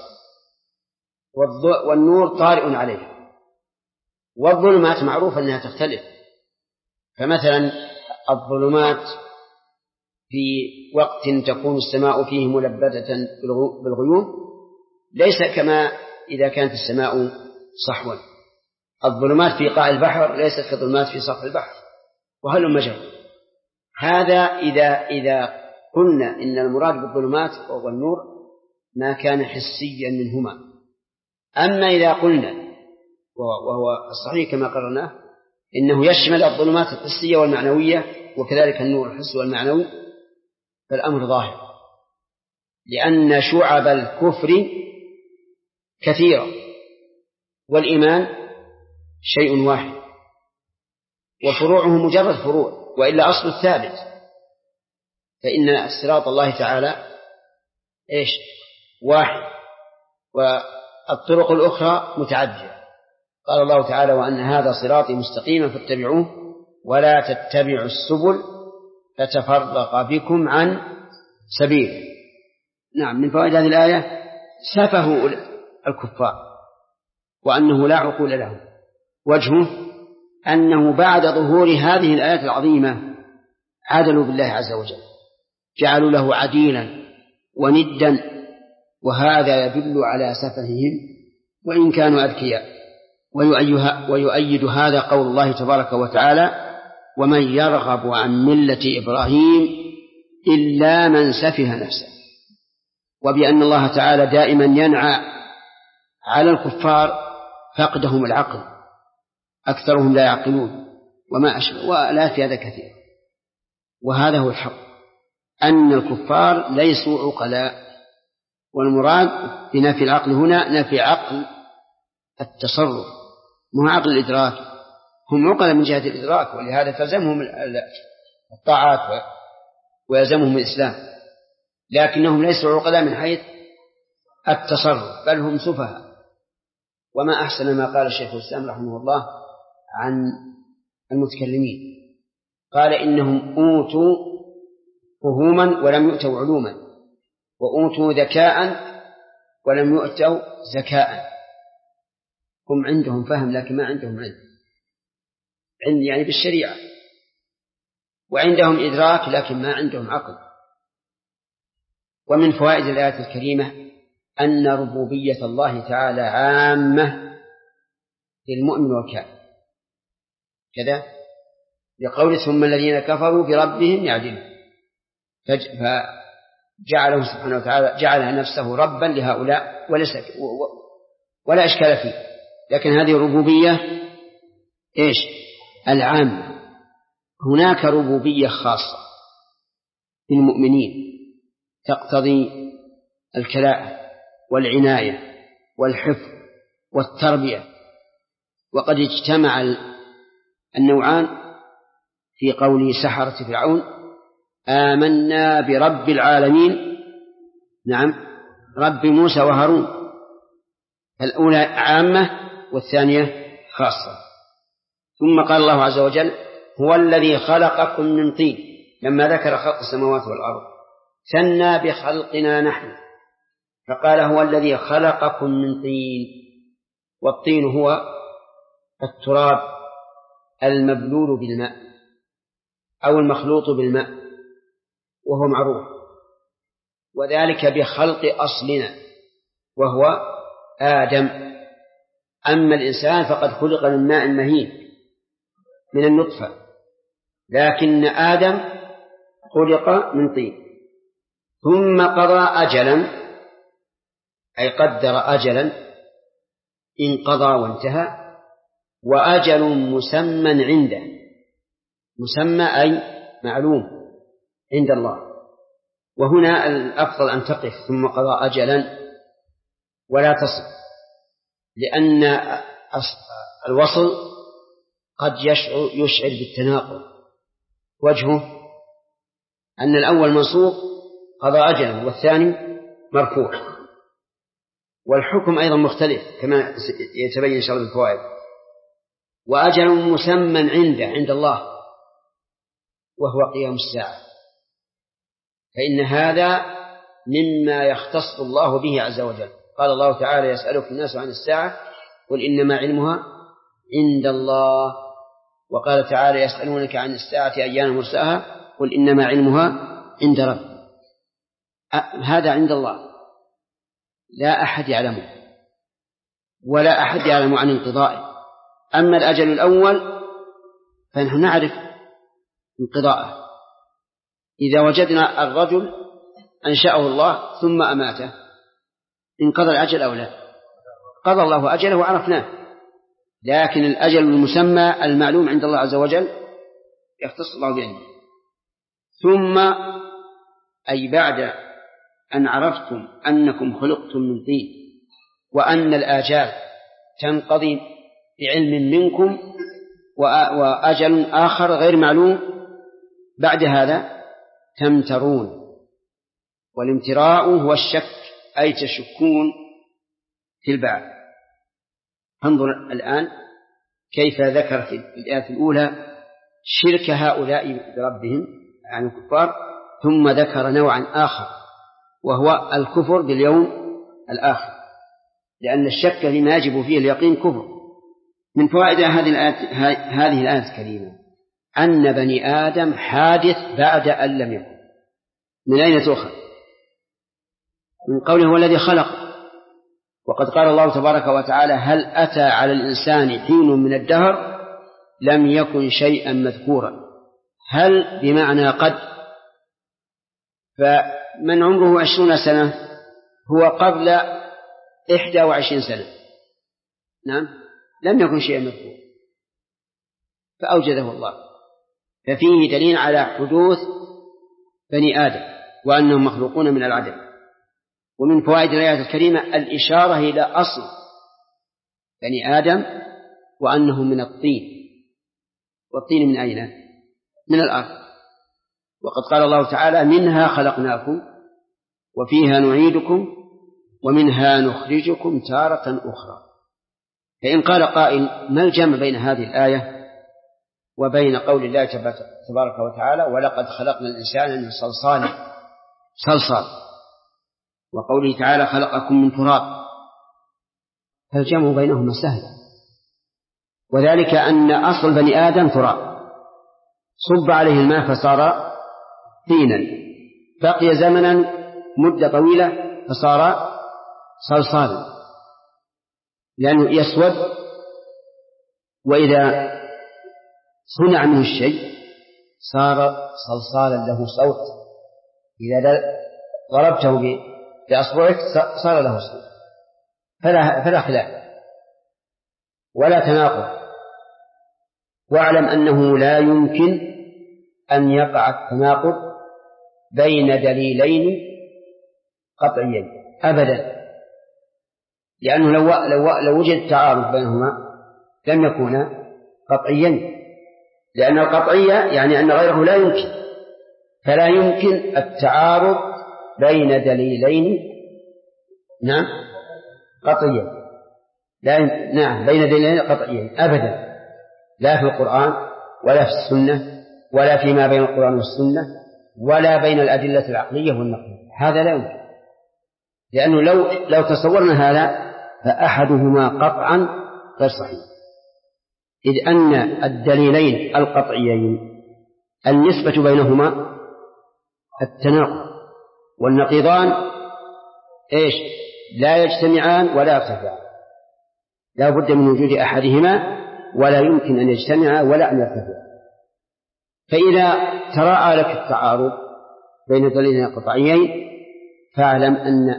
والنور طارئ عليه، والظلمات معروف أنها تختلف. فمثلا الظلمات في وقت تكون السماء فيه ملبدة بالغيوم ليس كما إذا كانت السماء صحوا. الظلمات في قاع البحر ليست كظلمات في سطح البحر، وهل مجال. هذا إذا قلنا إن المراد بالظلمات والنور ما كان حسيا منهما. أما إذا قلنا وهو الصحيح كما قررناه إنه يشمل الظلمات الحسية والمعنوية وكذلك النور الحسي والمعنوي، فالأمر ظاهر، لأن شعب الكفر كثيرة، والإيمان شيء واحد، وفروعه مجرد فروع، وإلا أصل الثابت. فإن صراط الله تعالى واحد، والطرق الأخرى متعددة. قال الله تعالى: وأن هذا صراطي مستقيما فاتبعوه ولا تتبعوا السبل فتفرق بكم عن سبيله. نعم، من فوائد هذه الآية سفه الكفار وأنه لا عقول لهم. وجهه أنه بعد ظهور هذه الآيات العظيمة عدلوا بالله عز وجل، جعلوا له عديلا وندا، وهذا يدل على سفههم وإن كانوا أذكياء. ويؤيد هذا قول الله تبارك وتعالى: ومن يرغب عن ملة إبراهيم إلا من سفه نفسه، وبأن الله تعالى دائما ينعى على الكفار فقدهم العقل، أكثرهم لا يعقلون وما أشبه، ولا في هذا كثير. وهذا هو الحق، أن الكفار ليسوا عقلاء، والمراد بنفي العقل هنا نفي عقل التصرف، مو عقل الإدراك. هم عقلاء من جهة الإدراك، ولهذا تلزمهم الطاعات ويلزمهم الإسلام، لكنهم ليسوا عقلاء من حيث التصرف، بل هم سفهاء. وما أحسن ما قال الشيخ الإسلام رحمه الله عن المتكلمين، قال: إنهم أوتوا فهوما ولم يؤتوا علوما، وأوتوا ذكاء ولم يؤتوا زكاء. هم عندهم فهم لكن ما عندهم علم يعني بالشريعة، وعندهم إدراك لكن ما عندهم عقل. ومن فوائد الآية الكريمة أن ربوبية الله تعالى عامة للمؤمن والكافر، كذا لقول: ثم الذين كفروا بربهم يعدلون، فجعله سبحانه وتعالى جعل نفسه ربا لهؤلاء ولا إشكال فيه. لكن هذه الربوبية العامة. هناك ربوبية خاصة للمؤمنين تقتضي الكلاء والعناية والحفظ والتربية، وقد اجتمع النوعان في قول سحرة فرعون: آمنا برب العالمين، نعم، رب موسى وهارون. الأولى عامة والثانية خاصة. ثم قال الله عز وجل: هو الذي خلقكم من طين، لما ذكر خلق السماوات والأرض ثنى بخلقنا نحن، فقال: هو الذي خلقكم من طين. والطين هو التراب المبلول بالماء أو المخلوط بالماء، وهو معروف، وذلك بخلق أصلنا وهو آدم. أما الإنسان فقد خلق من ماء مهين من النطفة، لكن آدم خلق من طين. ثم قضى أجلا، أي قدر أجلا انقضى وانتهى، وأجل مسمى عنده، مسمى أي معلوم عند الله. وهنا الأفضل أن تقف ثم قضى أجلا ولا تصل، لأن الوصل قد يشعر بالتناقض. وجهه أن الأول منصوب قضى أجلا والثاني مرفوع، والحكم أيضا مختلف كما يتبين إن شاء الله بالفوائد. وأجل مسمى عند الله وهو قيام الساعة، فإن هذا مما يختص الله به عز وجل. قال الله تعالى: يسألك الناس عن الساعة قل إنما علمها عند الله. وقال تعالى: يسألونك عن الساعة أيان مرساها قل إنما علمها عند رب. هذا عند الله، لا أحد يعلمه ولا أحد يعلم عن انقضائه. أما الأجل الأول فنحن نعرف انقضاءه، إذا وجدنا الرجل أنشأه الله ثم أماته انقضى الأجل أو لا؟ قضى الله أجله وعرفناه. لكن الأجل المسمى المعلوم عند الله عز وجل يختص الله بعلمه. ثم أي بعد أن عرفتم أنكم خلقتم من طين وأن الآجال تنقضي بعلم منكم وأجل آخر غير معلوم بعد هذا تمترون. والامتراء هو الشك، أي تشكون في البعث. انظر الآن كيف ذكر في الآية الأولى شرك هؤلاء بربهم عن الكفار، ثم ذكر نوعا آخر وهو الكفر باليوم الآخر، لأن الشك فيما يجب فيه اليقين كفر. من فوائد هذه الآية الكريمة أن بني آدم حادث بعد أن لم يكن. من أين تؤخذ؟ من قوله هو الذي خلق. وقد قال الله تبارك وتعالى هل أتى على الإنسان حين من الدهر لم يكن شيئا مذكورا. هل بمعنى قد، فمن عمره 20 سنة هو قبل 21 سنة، نعم، لم يكن شيئا مذكورا فأوجده الله. ففيه دليل على حدوث بني آدم وأنهم مخلوقون من العدم. ومن فوائد الآية الكريمة الإشارة إلى أصل بني آدم وأنهم من الطين. والطين من أين؟ من الأرض. وقد قال الله تعالى منها خلقناكم وفيها نعيدكم ومنها نخرجكم تارة أخرى. فإن قال قائل ما الجمع بين هذه الآية وبين قول الله تبارك وتعالى ولقد خلقنا الإنسان من صلصال وقوله تعالى خلقكم من تراب؟ فالجمع بينهما سهل، وذلك أن أصل بني آدم تراب، صب عليه الماء فصار طينا، بقي زمنا مدة طويلة فصار صلصالا لأنه يسود، وإذا صنع منه الشيء صار صلصالا له صوت، إذا ضربته بأصبعك صار له صوت. فلا خلاف ولا تناقض. واعلم أنه لا يمكن أن يقع التناقض بين دليلين قطعيين أبدا، لأنه لو وجد تعارض بينهما لم يكونا قطعيين، لأن القطعية يعني أن غيره لا يمكن، فلا يمكن التعارض بين دليلين نعم قطعيين، نعم بين دليلين قطعيين أبدا، لا في القرآن ولا في السنة ولا فيما بين القرآن والسنة ولا بين الأدلة العقلية والنقلية، هذا لا يمكن. لأنه لو تصورنا هذا فأحدهما قطعا غير صحيح، إذ أن الدليلين القطعيين النسبة بينهما التناقض، والنقيضان إيش؟ لا يجتمعان ولا يرتفعان، لا بد من وجود أحدهما ولا يمكن أن يجتمع ولا أن يرتفع. فإذا تراءى لك التعارض بين دليلين قطعيين فاعلم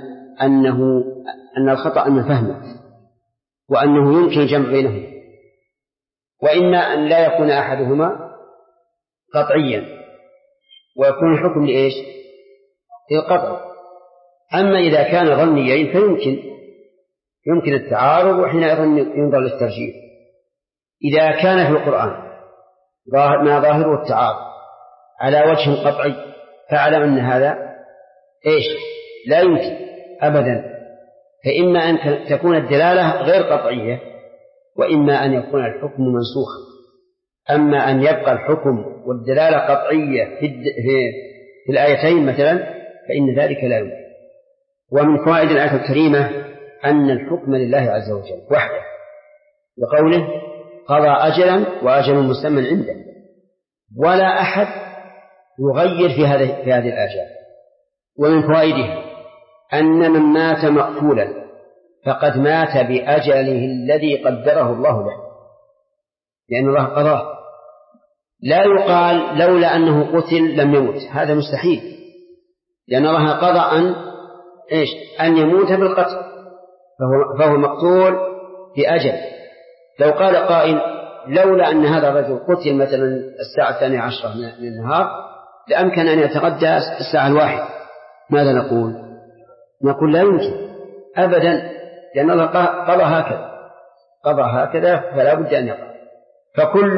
أن الخطأ من فهمك، وأنه يمكن الجمع بينهما، وإما أن لا يكون أحدهما قطعيا ويكون الحكم لإيش؟ للقطع. أما إذا كان ظنيين فيمكن التعارض، وحينئذ ينظر للترجيح. إذا كان في القرآن ما ظاهره التعارض على وجه قطعي فاعلم أن هذا إيش؟ لا يمكن أبدا. فإما أن تكون الدلالة غير قطعية، وإما أن يكون الحكم منسوخا. أما أن يبقى الحكم والدلالة قطعية في الآيتين مثلا فإن ذلك لا يمكن. ومن فوائد الآية الكريمة أن الحكم لله عز وجل وحده، بقوله قضى أجلا وأجل مسمى عنده، ولا أحد يغير في هذه الآجال. ومن فوائده أن من مات مقتولا فقد مات بأجله الذي قدره الله له، لأن الله قضاه. لا يقال لولا أنه قتل لم يموت، هذا مستحيل، لأن الله قضى أن يموت بالقتل، فهو مقتول بأجل. لو قال قائل لولا أن هذا الرجل قتل مثلا الساعة 12 من النهار لأمكن أن يتغدى الساعة 1، ماذا نقول؟ نقول لا يمكن أبدا، لأن الله قضى هكذا فلا بد أن يقع. فكل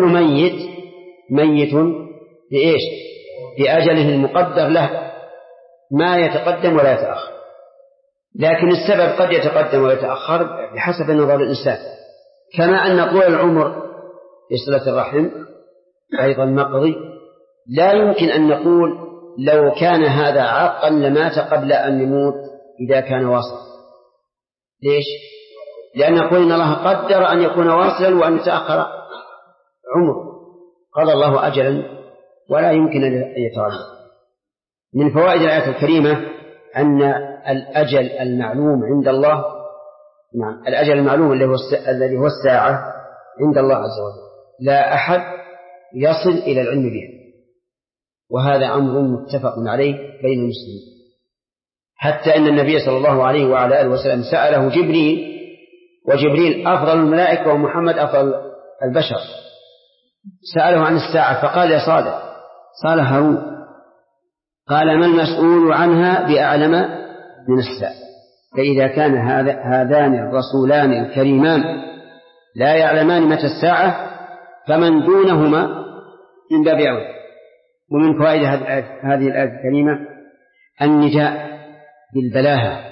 ميت بإيش؟ بأجله المقدر له، ما يتقدم ولا يتأخر. لكن السبب قد يتقدم ويتأخر بحسب نظر الإنسان، كما أن طول العمر في صلة الرحم أيضا مقضي. لا يمكن أن نقول لو كان هذا عاقا لمات قبل أن يموت إذا كان واصلا. ليش؟ لأن نقول إن الله قدر أن يكون واصلا وأن يتأخر عمر، قضى الله أجلا ولا يمكن أن يتغير. من فوائد الآية الكريمة أن الأجل المعلوم عند الله، نعم الأجل المعلوم الذي هو الساعة عند الله عز وجل لا أحد يصل إلى العلم به، وهذا أمر متفق عليه بين المسلمين. حتى أن النبي صلى الله عليه وعلى آله وسلم سأله جبريل، وجبريل أفضل الملائكة ومحمد أفضل البشر، سأله عن الساعة فقال يا صالح هارون، قال ما المسؤول عنها بأعلم من السائل. فإذا كان هذان الرسولان الكريمان لا يعلمان متى الساعة فمن دونهما من باب أولى. ومن فوائد هذه الآية الكريمة النداء بالبلاهة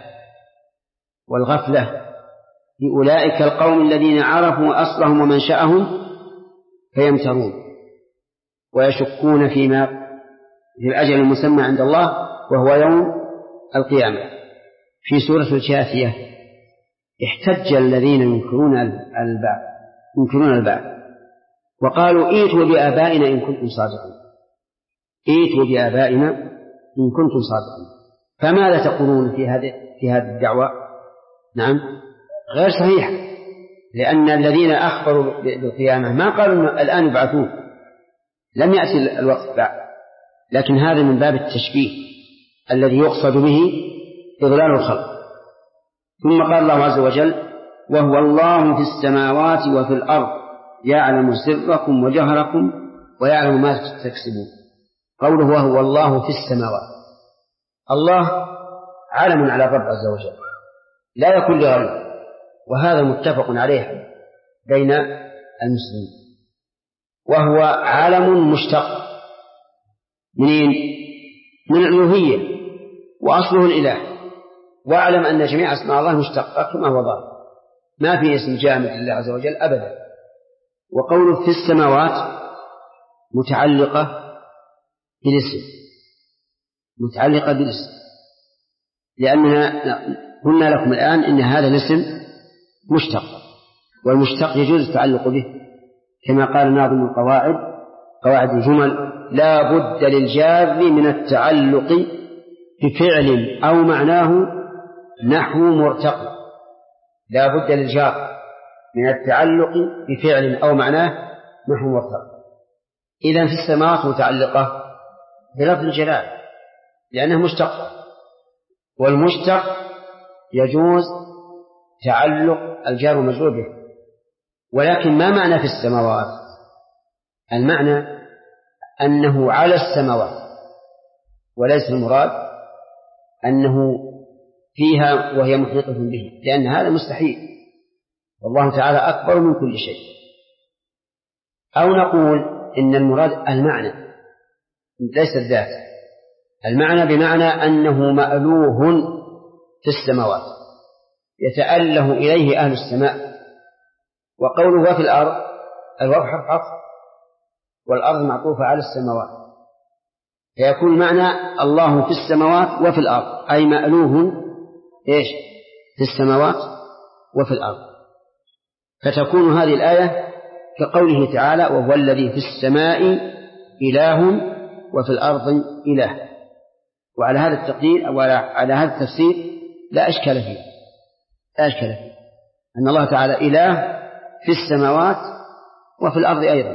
والغفلة لأولئك القوم الذين عرفوا أصلهم ومنشأهم فيمترون ويشكون في الأجل المسمى عند الله وهو يوم القيامة. في سورة الجاثية احتج الذين ينكرون البعث وقالوا ائتوا بآبائنا إن كنتم صادقين، ائتوا بآبائنا إن كنتم صادقين. فماذا تقولون في هذه الدعوة؟ نعم غير صحيح، لأن الذين أخبروا بالقيامة ما قالوا الآن يبعثون، لم يأتي الوقت بعد، لكن هذا من باب التشبيه الذي يقصد به إضلال الخلق. ثم قال الله عز وجل وهو الله في السماوات وفي الأرض يعلم سركم وجهركم ويعلم ما تكسبون. قوله وهو الله في السماوات، الله عالم على الرب عز وجل لا يكون لغيره، وهذا متفق عليه بين المسلمين. وهو عالم مشتق من الألوهية وأصله الإله، واعلم أن جميع أسماء الله مشتقة كما هو ظاهر، ما في اسم جامد لله عز وجل أبدا. وقوله في السماوات متعلقة بالاسم، لأننا قلنا لكم الآن إن هذا الاسم مشتق، والمشتق يجوز التعلق به، كما قال ناظم القواعد قواعد الجمل لا بد للجار من التعلق بفعل أو معناه نحو مرتقي. لا بد للجار من التعلق بفعل أو معناه نحو مرتقي. إذن في السماوات متعلقة بلفظ الجلال لأنه مشتق، والمشتق يجوز تعلق الجار والمجرور به. ولكن ما معنى في السماوات؟ المعنى أنه على السماوات، وليس المراد أنه فيها وهي محيطة به، لأن هذا مستحيل، والله تعالى أكبر من كل شيء. أو نقول إن المراد المعنى ليس الذات، المعنى بمعنى أنه مألوه في السماوات يتأله إليه أهل السماء. وقوله في الأرض الواو حرف عطف، والأرض معطوفة على السماوات، فيكون معنى الله في السماوات وفي الأرض، أي مألوه في السماوات وفي الأرض. فتكون هذه الآية كقوله تعالى وهو الذي في السماء إله وفي الأرض إله. وعلى هذا التقدير أو على هذا التفسير لا أشكال فيه أن الله تعالى إله في السماوات وفي الأرض أيضا.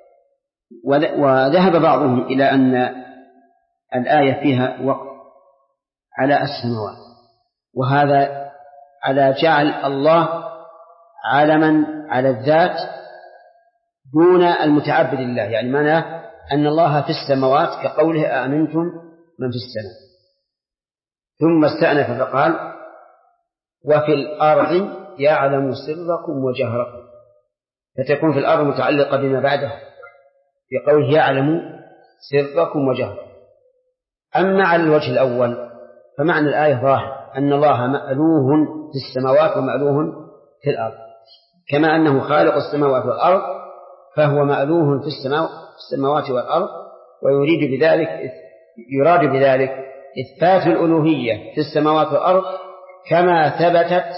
وذهب بعضهم إلى أن الآية فيها وقف على السماوات، وهذا على جعل الله علما على الذات دون المتعبد لله، يعني معناه أن الله في السماوات كقوله أأمنتم من في السماء، ثم استأنف فقال وفي الأرض يعلم سركم وجهركم، فتكون في الأرض متعلقة بما بعده في قوله يعلم سركم وجهركم. أما على الوجه الأول فمعنى الآية ظاهر أن الله مألوه في السماوات ومألوه في الأرض، كما أنه خالق السماوات والأرض فهو مألوه في السماوات والأرض، يراد بذلك إثبات الألوهية في السماوات والأرض كما ثبتت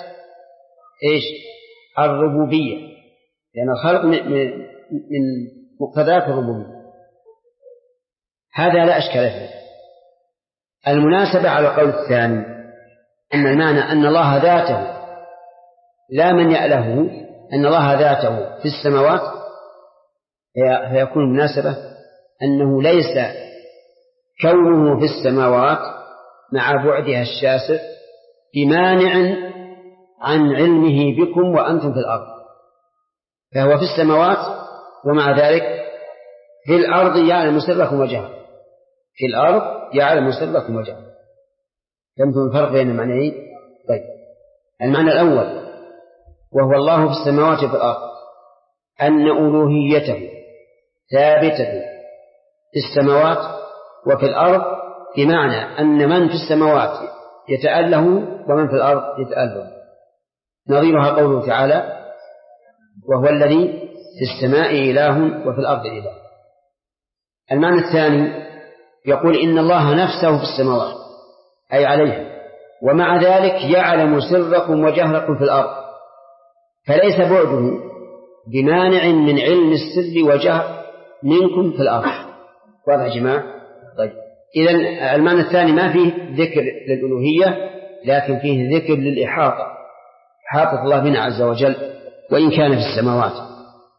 الربوبية، لأن الخلق من مقتضيات الربوبية. هذا لا أشكال فيه. المناسبة على القول الثاني أن المعنى أن الله ذاته لا من يأله، أن الله ذاته في السماوات، فيكون المناسبة أنه ليس كونه في السماوات مع بعدها الشاسع بمانع عن علمه بكم وأنتم في الأرض، فهو في السماوات ومع ذلك في الأرض يعلم سركم وجهركم، في الأرض يعلم سركم وجهركم. فهمتم الفرق بين المعنيين؟ طيب، المعنى الأول وهو الله في السماوات وفي الأرض أن ألوهيته ثابتة في السماوات وفي الأرض، بمعنى أن من في السماوات يتأله ومن في الأرض يتأله. نظيرها قوله تعالى وهو الذي في السماء إله وفي الأرض إله. المعنى الثاني يقول إن الله نفسه في السماوات أي عليها، ومع ذلك يعلم سركم وجهركم في الأرض، فليس بعده بمانع من علم السر وجهر منكم في الأرض. واضح يا جماعة؟ طيب، إذن المعنى الثاني ما فيه ذكر للألوهية لكن فيه ذكر للإحاطة، إحاطة الله بنا عز وجل وإن كان في السماوات.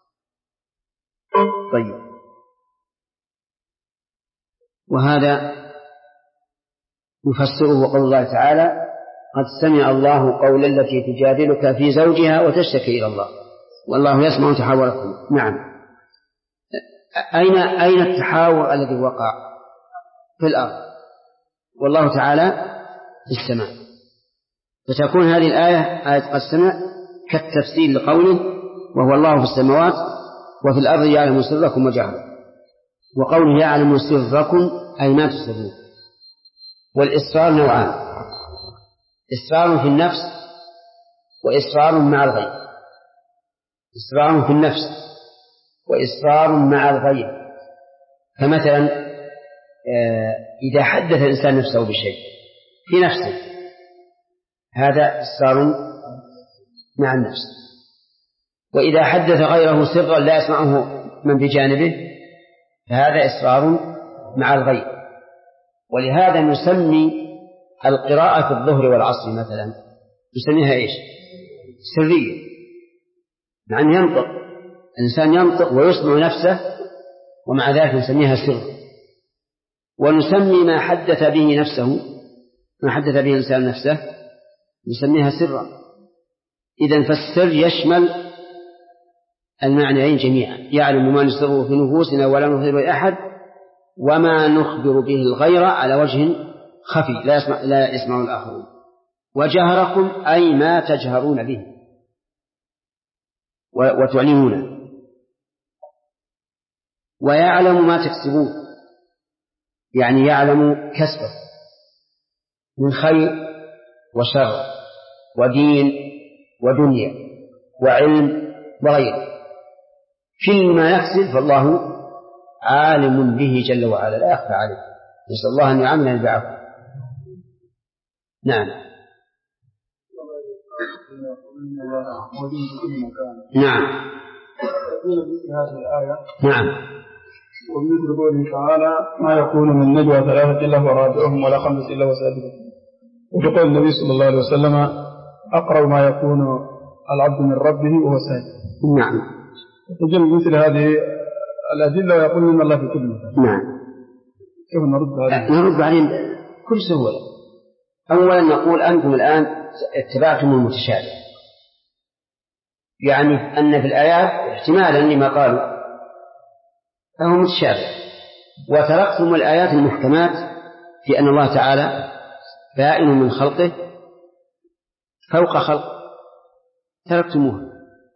طيب، وهذا يفسره قول الله تعالى قد سمع الله قول التي تجادلك في زوجها وتشتكي إلى الله والله يسمع تحاوركم. نعم، أين التحاور الذي وقع؟ في الأرض، والله تعالى في السماء، فتكون هذه الآية آية قد سمع كالتفسير لقوله وهو الله في السماوات وفي الأرض يعلم سركم وجهركم، وقوله يعلم سركم أي ما تسرون. والإسرار نوعان: إسرار في النفس وإسرار مع الغيب. إسرار في النفس وإسرار مع الغيب، فمثلا إذا حدث الإنسان نفسه بشيء في نفسه هذا إسرار مع النفس، وإذا حدث غيره سرا لا يسمعه من بجانبه فهذا إسرار مع الغيب. ولهذا نسمي القراءة في الظهر والعصر مثلا نسميها إيش؟ سرية، مع أن ينطق الإنسان ينطق ويسمع نفسه ومع ذلك نسميها سر. ونسمي ما حدث به نفسه، ما حدث به الإنسان نفسه نسميها سرا. إذن فالسر يشمل المعنيين جميعا، يعلم ما نسره في نفوسنا ولا نظهر لأحد وما نخبر به الغير على وجه خفي لا يسمع الآخرون. وجهركم أي ما تجهرون به وتعلمون. ويعلم ما تكسبون يعني يعلم كسبه من خير وشر ودين ودنيا وعلم وغيره، كل ما يكسب فالله عالم به جل وعلا لا يخفى عليه، نسأل الله أن يعاملنا بعفو. نعم. نعم. نعم. ومثل قوله تعالى ما يكون من نجوى ثلاثة إلا هو رابعهم ولا خمسة إلا هو سادسهم. وفي قول النبي صلى الله عليه وسلم أقرب ما يكون العبد من ربه وهو ساجد. نعم. تجد مثل هذه الأدلة ويقول من الله في كل مكان. نعم. كيف نرد هذه؟ نرد عليهم كل سهولة. أولا نقول أنتم الآن اتبعتم المتشابه، يعني أن في الآيات احتمالا لما قالوا فهو متشابه، وتركتم الآيات المحكمات في أن الله تعالى بائن من خلقه فوق خلق تركتموها،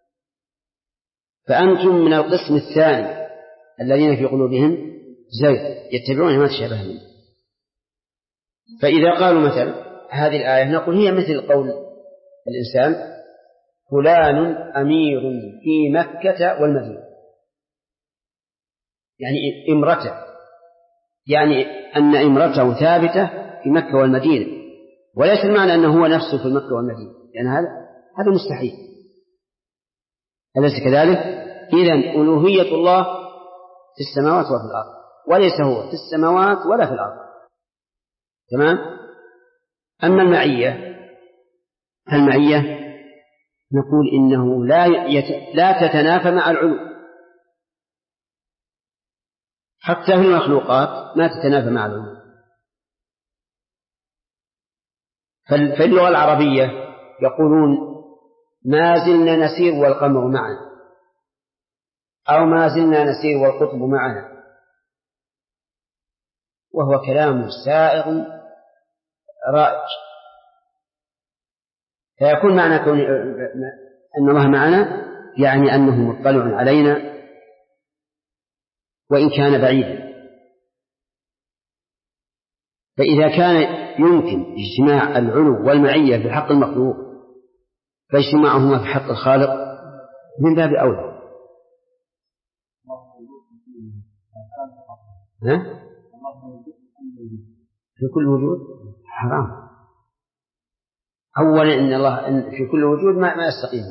فأنتم من القسم الثاني الذين في قلوبهم زيغ يتبعون ما تشابه منه. فإذا قالوا مثلا هذه الآية نقول هي مثل قول الإنسان فلان أمير في مكة والمدينة، يعني إمرته، يعني أن إمرته ثابتة في مكة والمدينة، وليس المعنى أنه هو نفسه في مكة والمدينة، لأن هذا مستحيل. أليس كذلك؟ إذن ألوهية الله في السماوات وفي الأرض، وليس هو في السماوات ولا في الأرض. تمام؟ أما المعية نقول إنه لا تتنافى مع العلو، حتى في المخلوقات ما تتنافى مع العلو. في اللغة العربية يقولون ما زلنا نسير والقمر معنا، أو ما زلنا نسير والقطب معنا، وهو كلام سائغ رائج. فيكون معنى أن الله معنا يعني أنه مطلع علينا وإن كان بعيدا. فإذا كان يمكن اجتماع العلو والمعية في حق المخلوق فاجتماعهما في حق الخالق من باب أولى. في كل وجود حرام. أولا إن الله في كل وجود ما يستقيم،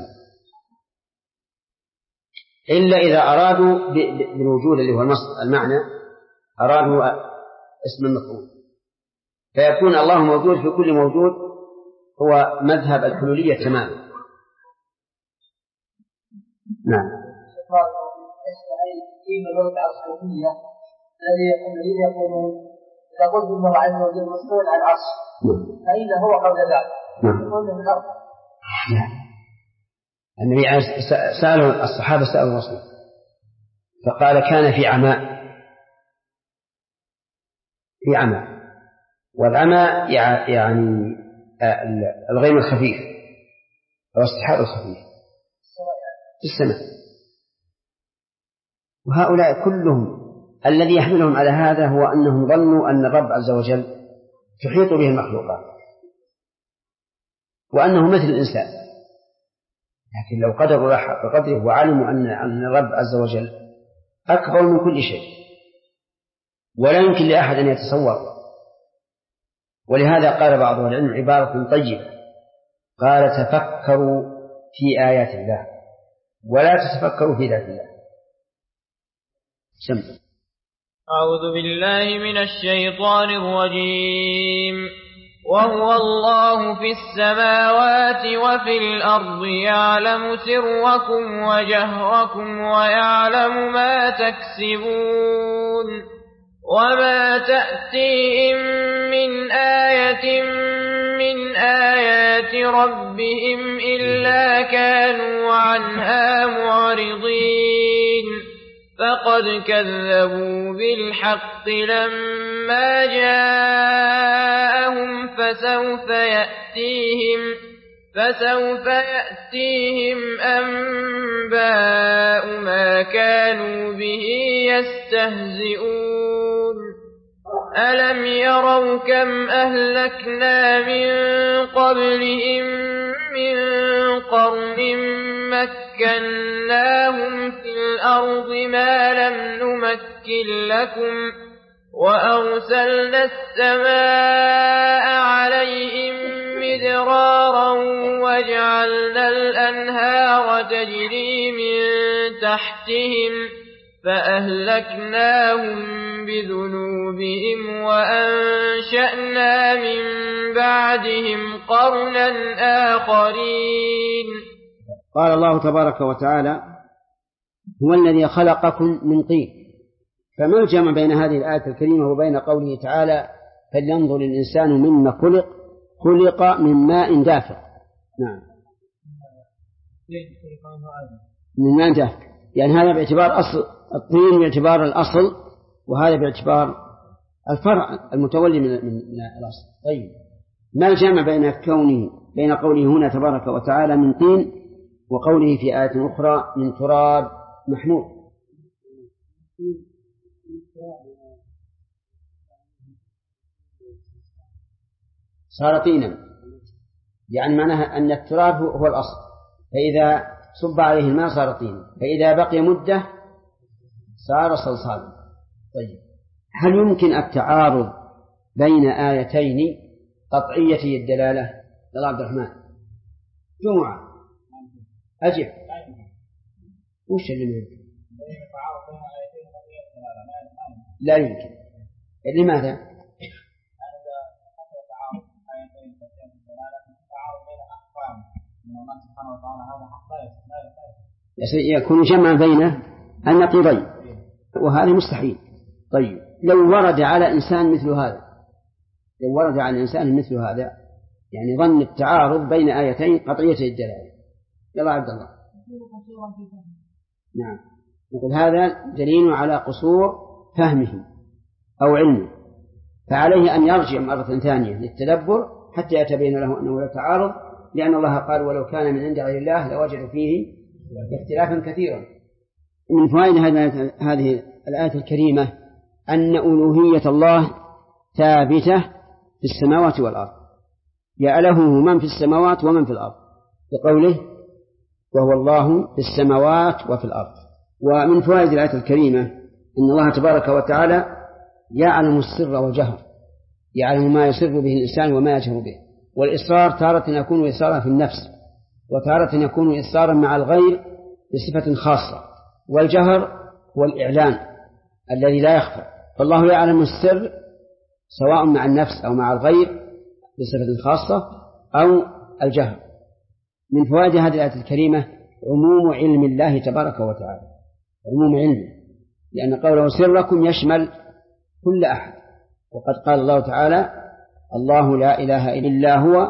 إلا إذا أرادوا بالوجود اللي هو المعنى أرادوا اسم المفعول، فيكون الله موجود في كل موجود، هو مذهب الحلولية تماما. نعم. الذين يقولون إذا قلت الله عز وجل مسؤول عن العرش فإذا هو قبل ذلك يقول من الأرض. النبي سأله الصحابة سألوا الرسول فقال كان في عمى، والعمى يعني الغيم الخفيف أو السحاب الخفيف في السماء. وهؤلاء كلهم الذي يحملهم على هذا هو أنهم ظنوا أن الرب عز وجل تحيط به المخلوقات وأنه مثل الإنسان، لكن لو قدروا حق قدره وعلموا أن الرب عز وجل أكبر من كل شيء ولا يمكن لأحد أن يتصور. ولهذا قال بعض العلم عبارة طيبة، قال تفكروا في آيات الله ولا تتفكروا في ذات الله. سمع. أعوذ بالله من الشيطان الرجيم. وهو الله في السماوات وفي الأرض يعلم سركم وجهركم ويعلم ما تكسبون وما تأتيهم من آية من آيات ربهم إلا كانوا عنها معرضين فقد كذبوا بالحق لما جاءهم فسوف يأتيهم أنباء ما كانوا به يستهزئون. ألم يروا كم أهلكنا من قبلهم من قرن مكناهم في الأرض ما لم نمكن لكم وأرسلنا السماء عليهم مدرارا وجعلنا الأنهار تجري من تحتهم فأهلكناهم بذنوبهم وأنشأنا من بعدهم قرنا آخرين. قال الله تبارك وتعالى هو الذي خلقكم من طين. فما الجمع بين هذه الآية الكريمة وبين قوله تعالى فلينظر الإنسان مما خلق من ماء دافق. نعم من ماء دافق، يعني هذا باعتبار أصل الطين باعتبار الأصل وهذا باعتبار الفرع المتولي من الأصل. طيب ما الجمع بين قوله هنا تبارك وتعالى من طين وقوله في آية أخرى من تراب محمود؟ صار طينا، يعني معناها أن التراب هو الأصل، فإذا صب عليه الماء صار طينا، فإذا بقي مدة صار صلصالا. طيب، هل يمكن التعارض بين آيتين قطعيتي الدلالة؟ يا عبد الرحمن جمعة أجب، وش اللي يمكن؟ لا يمكن. لماذا؟ يكون جمعا بين النقيضين، وهذا مستحيل. طيب، لو ورد على إنسان مثل هذا يعني ظن التعارض بين آيتين قطعيتي الدلالة، يلا عبد الله. نعم، نقول هذا دليل على قصور فهمه أو علمه، فعليه أن يرجع مرة ثانية للتدبر حتى يتبين له أنه لا تعارض، لأن الله قال ولو كان من عند غير الله لوجدوا فيه اختلافا كثيرا. من فوائد هذه الآية الكريمة أن ألوهية الله ثابتة في السماوات والأرض، يأله من في السماوات ومن في الأرض، بقوله وهو الله في السماوات وفي الأرض. ومن فوائد الآية الكريمة أن الله تبارك وتعالى يعلم السر والجهر، يعلم ما يسر به الإنسان وما يجهر به. والإصرار تارة يكون إصرارا في النفس، وتارة يكون إصرارا مع الغير بصفة خاصة، والجهر هو الإعلان الذي لا يخفى. فالله يعلم السر سواء مع النفس أو مع الغير بصفة خاصة أو الجهر. من فوائد هذه الآية الكريمة عموم علم الله تبارك وتعالى، عموم علمه، لأن قوله سركم يشمل كل أحد. وقد قال الله تعالى الله لا إله إلا هو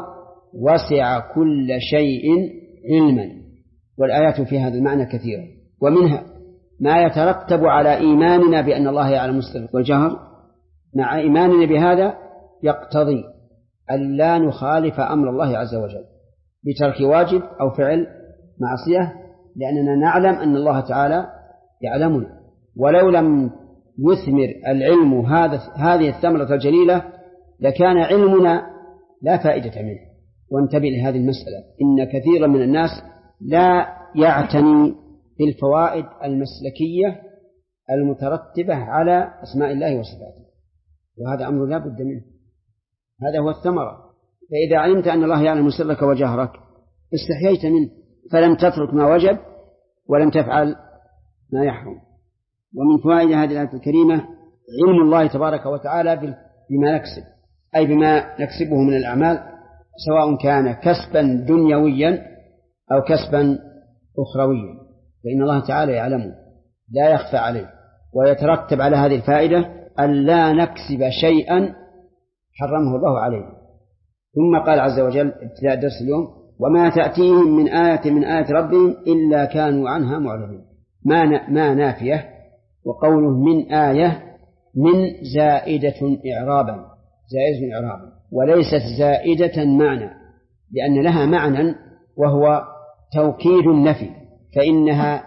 وسع كل شيء علما، والآيات في هذا المعنى كثيرة. ومنها ما يترتب على إيماننا بأن الله يعلم السر والجهر، مع إيماننا بهذا يقتضي أن لا نخالف أمر الله عز وجل بترك واجب أو فعل معصية، لأننا نعلم أن الله تعالى يعلمنا. ولو لم يثمر العلم هذه الثمرة الجليلة لكان علمنا لا فائدة منه. وانتبه لهذه المسألة، إن كثيرا من الناس لا يعتني بالفوائد المسلكية المترتبة على أسماء الله وصفاته، وهذا أمر لا بد منه، هذا هو الثمرة. فإذا علمت أن الله يعلم سرك وجهرك استحييت منه، فلم تترك ما وجب ولم تفعل ما يحرم. ومن فوائد هذه الآية الكريمة علم الله تبارك وتعالى بما نكسب، أي بما نكسبه من الأعمال، سواء كان كسبا دنيويا أو كسبا أخرويا، فإن الله تعالى يعلمه لا يخفى عليه. ويترتب على هذه الفائدة أن لا نكسب شيئا حرمه الله عليه. ثم قال عز وجل ابتداء درس اليوم وما تأتيهم من آية من آيات ربهم إلا كانوا عنها معرضين. ما نافية، وقوله من آية من زائدة إعرابا، زائدة إعرابا، وليست زائدة معنى، لأن لها معنى وهو توكيد النفي، فإنها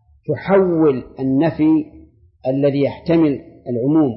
تحول النفي الذي يحتمل العموم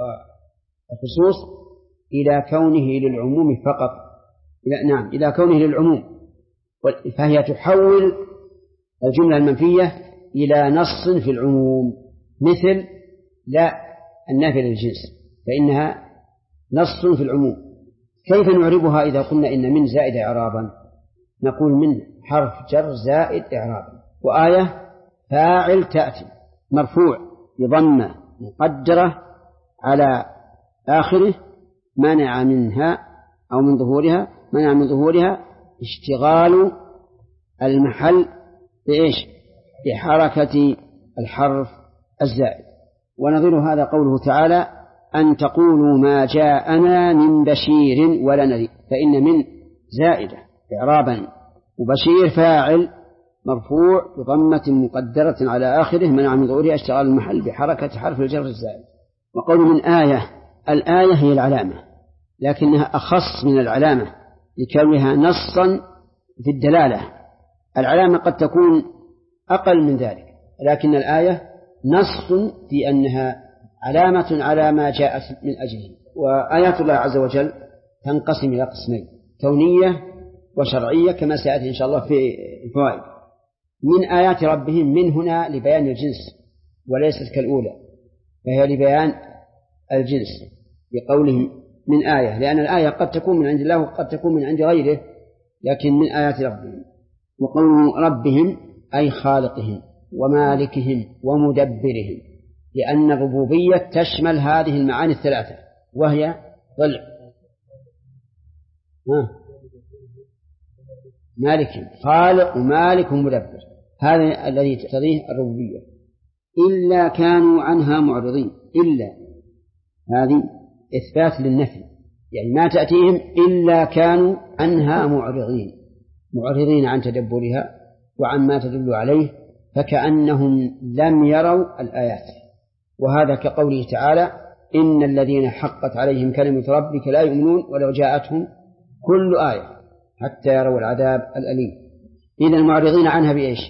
والخصوص إلى كونه للعموم فقط، إلى كونه للعموم، فهي تحول الجملة المنفية إلى نص في العموم، مثل لا النافية للجنس فإنها نص في العموم. كيف نعربها إذا قلنا إن من زائد إعرابا؟ نقول من حرف جر زائد إعرابا، وآية فاعل تأتي مرفوع بضمة مقدرة على آخره منع منها أو من ظهورها، منع من ظهورها اشتغال المحل بإيش؟ بحركة الحرف الزائد. ونظير هذا قوله تعالى أن تقولوا ما جاءنا من بشير ولا نذير، فإن من زائدة إعرابا، وبشير فاعل مرفوع بضمة مقدرة على آخره منع من ظهورها اشتغال المحل بحركة حرف الجر الزائد. وقول من آية، الآية هي العلامة، لكنها أخص من العلامة لكونها نصا في الدلالة. العلامة قد تكون أقل من ذلك، لكن الآية نص في أنها علامة على ما جاءت من أجله. وآيات الله عز وجل تنقسم إلى قسمين: كونية وشرعية، كما سيأتي إن شاء الله في الفوائد. من آيات ربهم من هنا لبيان الجنس وليست كالأولى، فهي لبيان الجنس بقولهم من آية، لأن الآية قد تكون من عند الله وقد تكون من عند غيره، لكن من آيات ربهم. وقول ربهم أي خالقهم ومالكهم ومدبرهم، لأن الربوبية تشمل هذه المعاني الثلاثة، وهي ضلع مالكهم، خالق ومالك ومدبر، هذا الذي تقتضيه الربوبية. إلا كانوا عنها معرضين، إلا هذه إثبات للنفي، يعني ما تأتيهم إلا كانوا عنها معرضين عن تدبرها وعن ما تدل عليه، فكأنهم لم يروا الآيات. وهذا كقوله تعالى: إن الذين حقت عليهم كلمة ربك لا يؤمنون ولو جاءتهم كل آية حتى يروا العذاب الأليم. إذا المعرضين عنها بإيش؟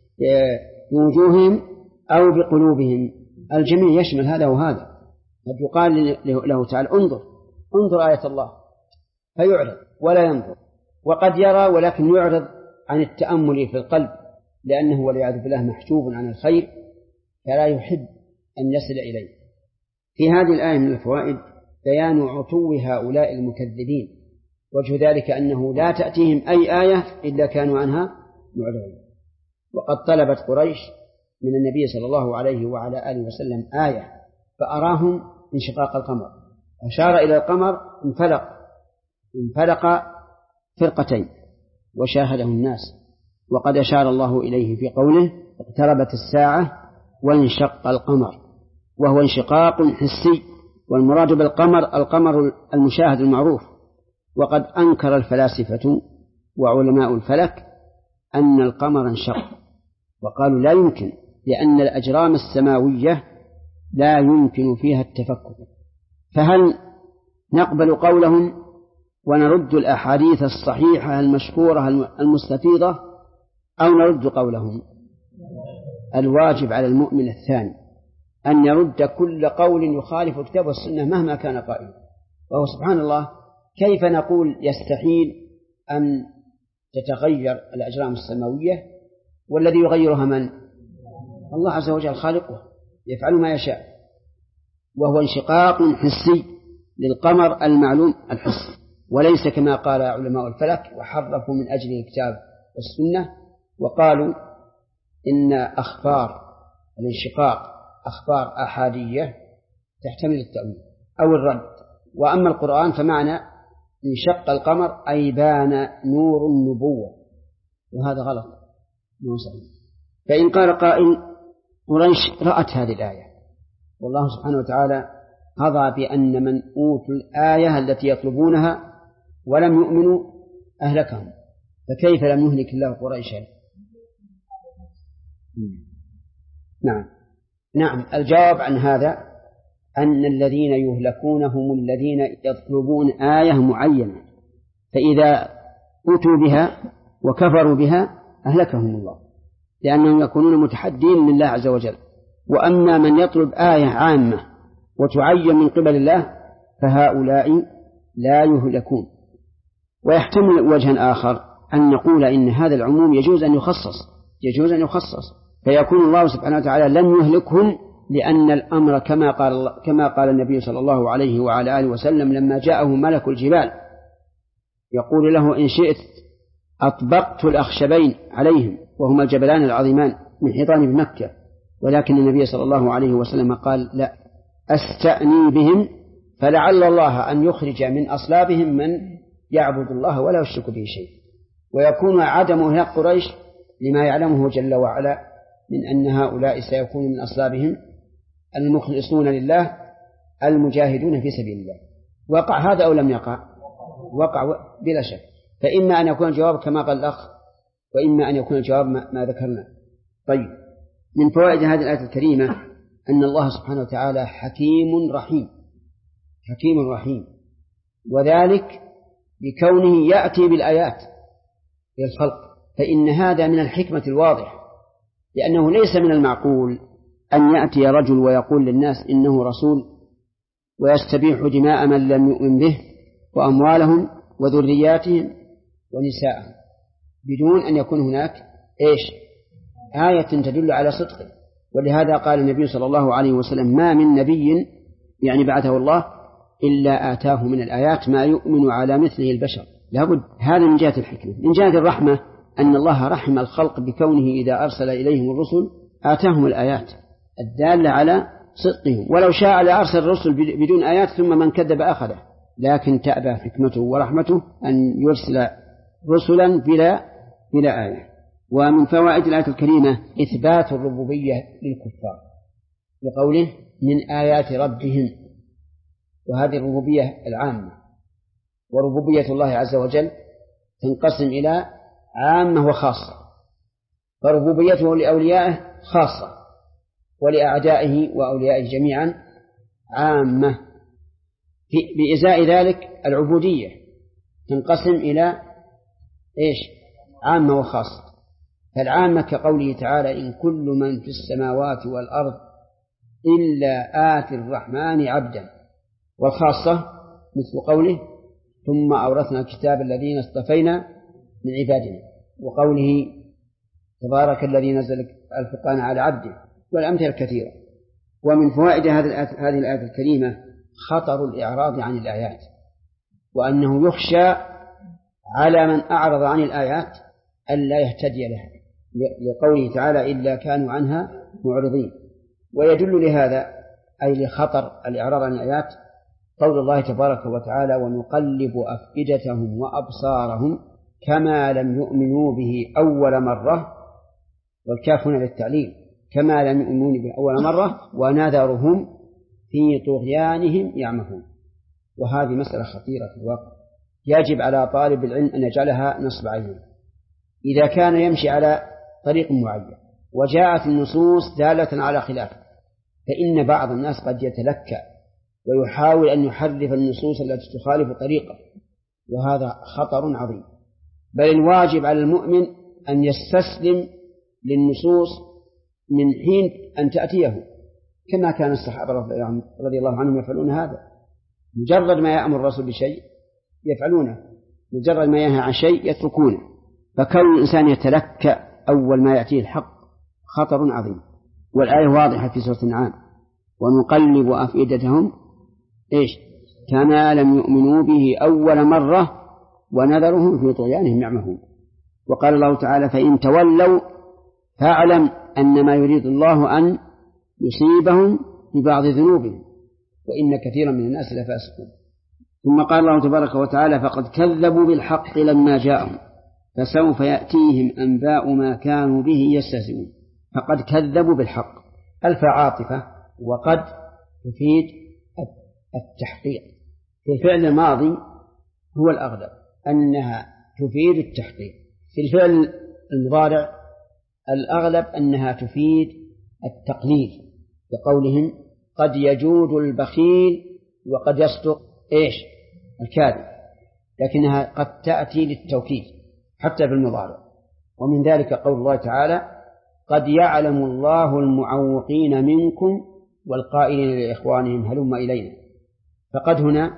بوجوههم أو بقلوبهم، الجميع يشمل هذا وهذا. قد يقال له تعالى: انظر آية الله، فيعرض ولا ينظر، وقد يرى ولكن يعرض عن التأمل في القلب، لأنه والعياذ بالله محجوب عن الخير فلا يحب أن يصل إليه. في هذه الآية من الفوائد بيان عتو هؤلاء المكذبين، وجه ذلك أنه لا تأتيهم أي آية إلا كانوا عنها معرضين. وقد طلبت قريش من النبي صلى الله عليه وعلى آله وسلم آية فأراهم انشقاق القمر، أشار إلى القمر انفلق فرقتين وشاهده الناس، وقد أشار الله إليه في قوله: اقتربت الساعة وانشق القمر، وهو انشقاق حسي، والمراد بالقمر القمر المشاهد المعروف. وقد أنكر الفلاسفة وعلماء الفلك أن القمر انشق، وقالوا لا يمكن، لأن الأجرام السماوية لا يمكن فيها التفكك. فهل نقبل قولهم ونرد الأحاديث الصحيحة المشهورة المستفيضة، أو نرد قولهم؟ الواجب على المؤمن الثاني أن يرد كل قول يخالف الكتاب والسنة مهما كان قائلا. وهو سبحان الله، كيف نقول يستحيل أن تتغير الأجرام السماوية والذي يغيرها من؟ الله عز وجل خالقه يفعل ما يشاء. وهو انشقاق حسي للقمر المعلوم الحسي، وليس كما قال علماء الفلك وحرفوا من أجل الكتاب والسنة، وقالوا إن أخبار الانشقاق أخبار أحادية تحتمل التأويل أو الرد. وأما القرآن فمعنى انشق القمر أي بان نور النبوة، وهذا غلط مو صحيح. فإن قال قائل: قريش رأت هذه الآية، والله سبحانه وتعالى قضى بأن من أوتوا الآية التي يطلبونها ولم يؤمنوا أهلكهم، فكيف لم يهلك الله قريشا؟ نعم الجواب عن هذا أن الذين يهلكون هم الذين يطلبون آية معينة، فإذا أتوا بها وكفروا بها أهلكهم الله، لأنهم يكونون متحدين لله عز وجل. وأما من يطلب آية عامة وتعين من قبل الله فهؤلاء لا يهلكون. ويحتمل وجها آخر أن نقول إن هذا العموم يجوز أن يخصص، فيكون الله سبحانه وتعالى لم يهلكهم، لأن الأمر كما قال النبي صلى الله عليه وعلى آله وسلم لما جاءه ملك الجبال يقول له: إن شئت أطبقت الأخشبين عليهم، وهما الجبلان العظيمان من حيطان بمكة، ولكن النبي صلى الله عليه وسلم قال: لا، أستأني بهم فلعل الله أن يخرج من أصلابهم من يعبد الله ولا يشرك به شيء. ويكون عدم إهلاك قريش لما يعلمه جل وعلا من أن هؤلاء سيكون من أصلابهم المخلصون لله المجاهدون في سبيل الله. وقع هذا أو لم يقع؟ وقع بلا شك. فإما أن يكون الجواب كما قال الأخ، وإما أن يكون الجواب ما ذكرنا. طيب، من فوائد هذه الآية الكريمة أن الله سبحانه وتعالى حكيم رحيم، وذلك بكونه يأتي بالآيات للخلق، فإن هذا من الحكمة الواضحة، لأنه ليس من المعقول أن يأتي رجل ويقول للناس إنه رسول ويستبيح دماء من لم يؤمن به وأموالهم وذرياتهم ونساءهم بدون أن يكون هناك آية تدل على صدقه. ولهذا قال النبي صلى الله عليه وسلم: ما من نبي يعني بعثه الله إلا آتاه من الآيات ما يؤمن على مثله البشر. لابد هذا من جهة الحكمة. من جهة الرحمة أن الله رحم الخلق بكونه إذا أرسل إليهم الرسل آتاهم الآيات الدالة على صدقهم، ولو شاء لأرسل الرسل بدون آيات ثم من كذب أخذه، لكن تأبى حكمته ورحمته أن يرسل رسلا بلا آية. ومن فوائد الآية الكريمة إثبات الربوبية للكفار بقوله: من آيات ربهم، وهذه الربوبية العامة. وربوبية الله عز وجل تنقسم إلى عامة وخاصة، فربوبيته لأوليائه خاصة، ولأعدائه وأوليائه جميعا عامة. بإزاء ذلك العبودية تنقسم إلى عامة وخاصة. فالعامة كقوله تعالى: إن كل من في السماوات والأرض إلا آتي الرحمن عبدا. والخاصة مثل قوله: ثم أورثنا الكتاب الذين اصطفينا من عبادنا، وقوله: تبارك الذي نزل الفرقان على عبده، والأمثلة كثيرة. ومن فوائد هذه الآية الكريمة خطر الإعراض عن الآيات، وأنه يخشى على من أعرض عن الآيات ألا يهتدي لها، لقوله تعالى: إلا كانوا عنها معرضين. ويدل لهذا أي لخطر الإعراض عن الآيات قول الله تبارك وتعالى: ونقلب أفئدتهم وأبصارهم كما لم يؤمنوا به أول مرة، والكاف هنا للتعليل، كما لم يؤمنوا به أول مرة، ونذرهم في طغيانهم يعمهون. وهذه مسألة خطيرة في الواقع، يجب على طالب العلم أن يجعلها نصب عينه. إذا كان يمشي على طريق معين وجاءت النصوص دالة على خلافه، فإن بعض الناس قد يتلكأ ويحاول أن يحرف النصوص التي تخالف طريقه، وهذا خطر عظيم. بل الواجب على المؤمن أن يستسلم للنصوص من حين أن تأتيه، كما كان الصحابة رضي الله عنهم يفعلون هذا. مجرد ما يأمر الرسول بشيء يفعلونه، مجرد ما ينهى عن شيء يتركونه. فكون الإنسان يتلكأ أول ما يأتيه الحق خطر عظيم. والآية واضحة في سورة الأنعام: ونقلب أفئدتهم كما لم يؤمنوا به أول مرة ونذرهم في طغيانهم يعمهون. وقال الله تعالى: فإن تولوا فاعلم أن ما يريد الله أن يصيبهم ببعض ذنوبهم وإن كثيرا من الناس لفاسقون. ثم قال الله تبارك وتعالى: فقد كذبوا بالحق لما جاءهم فسوف يأتيهم أنباء ما كانوا به يستهزئون. فقد كذبوا بالحق، ألف عاطفة، وقد تفيد التحقيق. في الفعل الماضي هو الأغلب أنها تفيد التحقيق، في الفعل المضارع الأغلب أنها تفيد التقليل، بقولهم: قد يجود البخيل وقد يصدق الكاذب، لكنها قد تأتي للتوكيد حتى بالمضارع. ومن ذلك قول الله تعالى: قد يعلم الله المعوقين منكم والقائلين لإخوانهم هلم إلينا. فقد هنا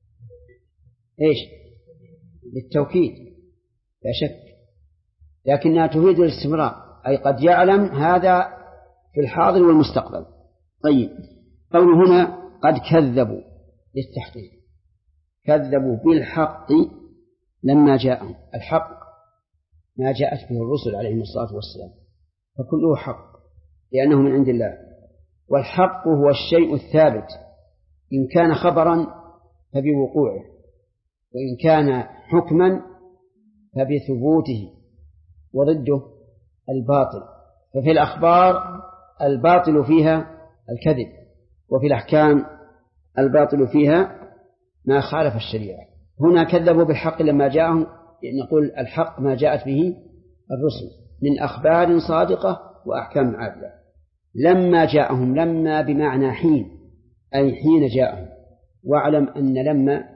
للتوكيد لا شك، لكنها تفيد الاستمرار، أي قد يعلم هذا في الحاضر والمستقبل. طيب، قوله هنا قد كذبوا للتحقيق، كذبوا بالحق لما جاءهم. الحق ما جاءت به الرسل عليهم الصلاة والسلام، فكله حق لأنه من عند الله. والحق هو الشيء الثابت، إن كان خبرا فبوقوعه، وإن كان حكما فبثبوته، وضده الباطل. ففي الأخبار الباطل فيها الكذب، وفي الأحكام الباطل فيها ما خالف الشريعة. هنا كذبوا بالحق لما جاءهم، نقول الحق ما جاءت به الرسل من أخبار صادقة وأحكام عادلة. لما جاءهم، لما بمعنى حين، أي حين جاءهم. واعلم أن لما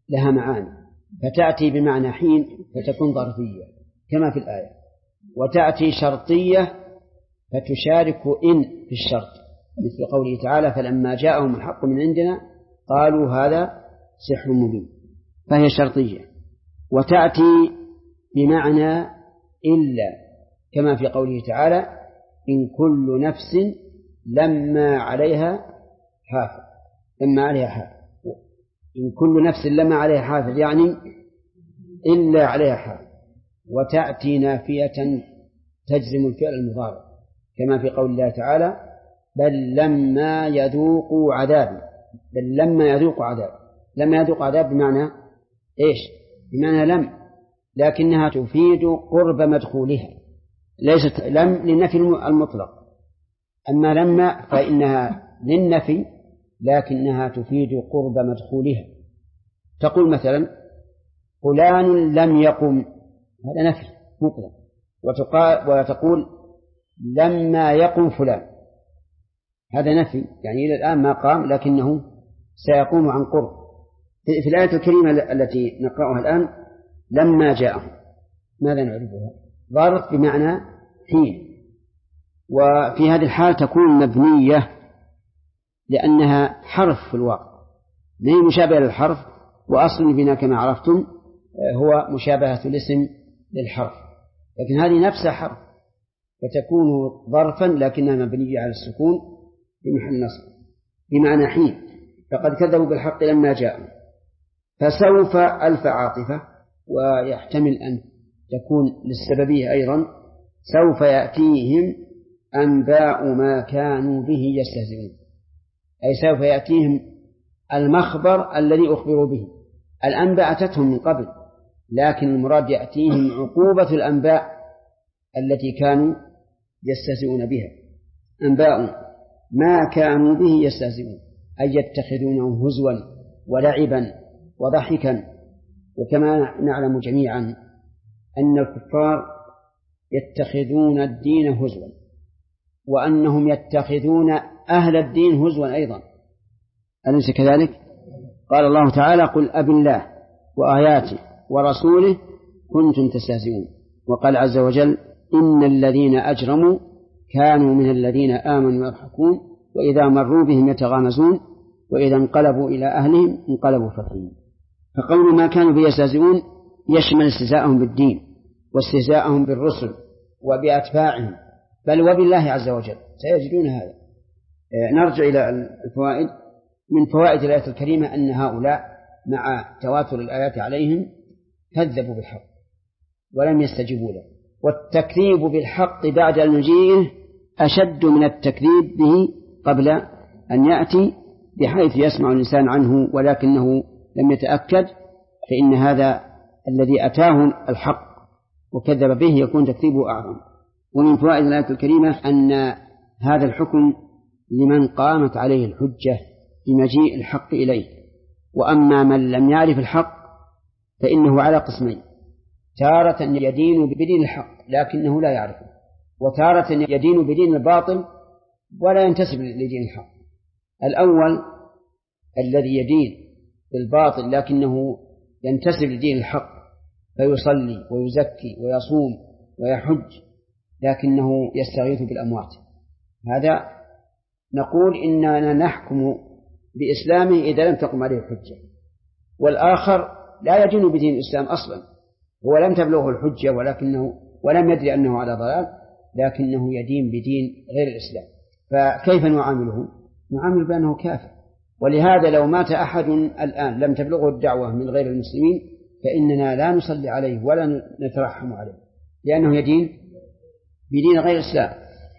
لها معاني، فتأتي بمعنى حين فتكون ظرفية كما في الآية، وتأتي شرطية فتشارك إن في الشرط، مثل قوله تعالى فلما جاءهم الحق من عندنا قالوا هذا سحر مبين، فهي شرطية. وتأتي بمعنى إلا كما في قوله تعالى إن كل نفس لما عليها حافظ، لما عليها حافظ، إن كل نفس لما عليها حافظ يعني إلا عليها حافظ. وتأتي نافية تجزم الفعل المضارع كما في قول الله تعالى بل لما يذوقوا عذاب، بل لما يذوقوا عذاب، لما يذوقوا عذاب بمعنى إيش؟ بمعنى لم، لكنها تفيد قرب مدخولها، ليست لم للنفي المطلق، أما لما فإنها للنفي لكنها تفيد قرب مدخولها. تقول مثلا فلان لم يقم، هذا نفي مطلق، وتقول لما يقم فلان، هذا نفي يعني إلى الآن ما قام لكنه سيقوم عن قرب. في الآية الكريمة التي نقرأها الآن لما جاءهم ماذا نعرفها؟ ظرف بمعنى حين، وفي هذه الحال تكون مبنية لأنها حرف في الواقع، هي مشابهة للحرف، وأصل البناء كما عرفتم هو مشابهة الاسم للحرف، لكن هذه نفسها حرف فتكون ظرفا لكنها مبنية على السكون في محل نصب بمعنى حين. فقد كذبوا بالحق لما جاءوا، فسوف ألف عاطفة، ويحتمل أن تكون للسببية أيضا، سوف يأتيهم أنباء ما كانوا به يستهزئون، أي سوف يأتيهم المخبر الذي أخبروا به. الأنباء أتتهم من قبل، لكن المراد يأتيهم عقوبة الأنباء التي كانوا يستهزئون بها، أنباء ما كانوا به يستهزئون أي يتخذونه هزوا ولعبا وضحكا. وكما نعلم جميعا أن الكفار يتخذون الدين هزوا، وأنهم يتخذون أهل الدين هزوا أيضا، أليس كذلك؟ قال الله تعالى قل أب الله وآياته ورسوله كنتم تستهزئون. وقال عز وجل إن الذين أجرموا كانوا من الذين آمنوا يضحكون وإذا مروا بهم يتغامزون وإذا انقلبوا إلى أهلهم انقلبوا فكهين. فقول ما كانوا به يستهزئون يشمل استهزاءهم بالدين واستهزاءهم بالرسل وبأتباعهم بل وبالله عز وجل، سيجدون هذا. نرجع إلى الفوائد. من فوائد الآية الكريمة أن هؤلاء مع تواتر الآيات عليهم كذبوا بالحق ولم يستجيبوا له، والتكذيب بالحق بعد المجيء أشد من التكذيب به قبل أن يأتي، بحيث يسمع الإنسان عنه ولكنه لم يتأكد، فإن هذا الذي أتاه الحق وكذب به يكون تكذيبه أعظم. ومن فوائد الآية الكريمة أن هذا الحكم لمن قامت عليه الحجة بمجيء الحق إليه، وأما من لم يعرف الحق فإنه على قسمين: تارة يدين بدين الحق لكنه لا يعرفه، وتارة يدين بدين الباطل ولا ينتسب لدين الحق. الأول الذي يدين بالباطل لكنه ينتسب لدين الحق فيصلي ويزكي ويصوم ويحج لكنه يستغيث بالأموات، هذا نقول إننا نحكم بإسلامه إذا لم تقم عليه الحجة. والآخر لا يدين بدين الإسلام أصلا، هو لم تبلغه الحجة ولم يدري أنه على ضلال لكنه يدين بدين غير الإسلام، فكيف نعامله؟ نعامل بأنه كافر. ولهذا لو مات أحد الآن لم تبلغه الدعوة من غير المسلمين فإننا لا نصلي عليه ولا نترحم عليه، لأنه يدين بدين غير الإسلام،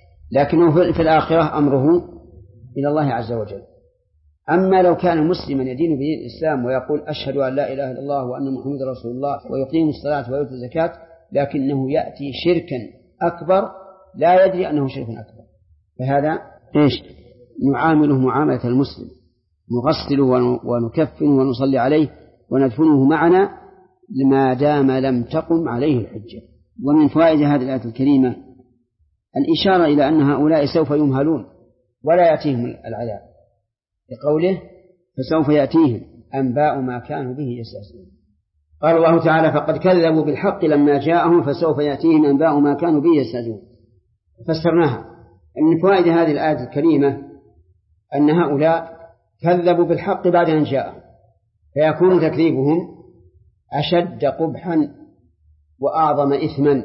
لكنه في الآخرة أمره إلى الله عز وجل. أما لو كان مسلما يدين بدين الإسلام ويقول أشهد أن لا إله إلا الله وأن محمد رسول الله ويقيم الصلاة ويؤتي الزكاة لكنه يأتي شركا أكبر لا يدري أنه شرك أكبر، فهذا إيش؟ نعامله معاملة المسلم، نغسله ونكفنه ونصلي عليه وندفنه معنا لما دام لم تقم عليه الحجة. ومن فوائد هذه الآية الكريمة الإشارة إلى أن هؤلاء سوف يمهلون ولا يأتيهم العذاب، بقوله فسوف يأتيهم أنباء ما كانوا به يستهزئون. قال الله تعالى فقد كذبوا بالحق لما جاءهم فسوف يأتيهم أنباء ما كانوا به يستهزئون. فسرناها. من فوائد هذه الآية الكريمة أن هؤلاء كذبوا بالحق بعد أن جاءهم، فيكون تكذيبهم أشد قبحا وأعظم إثما،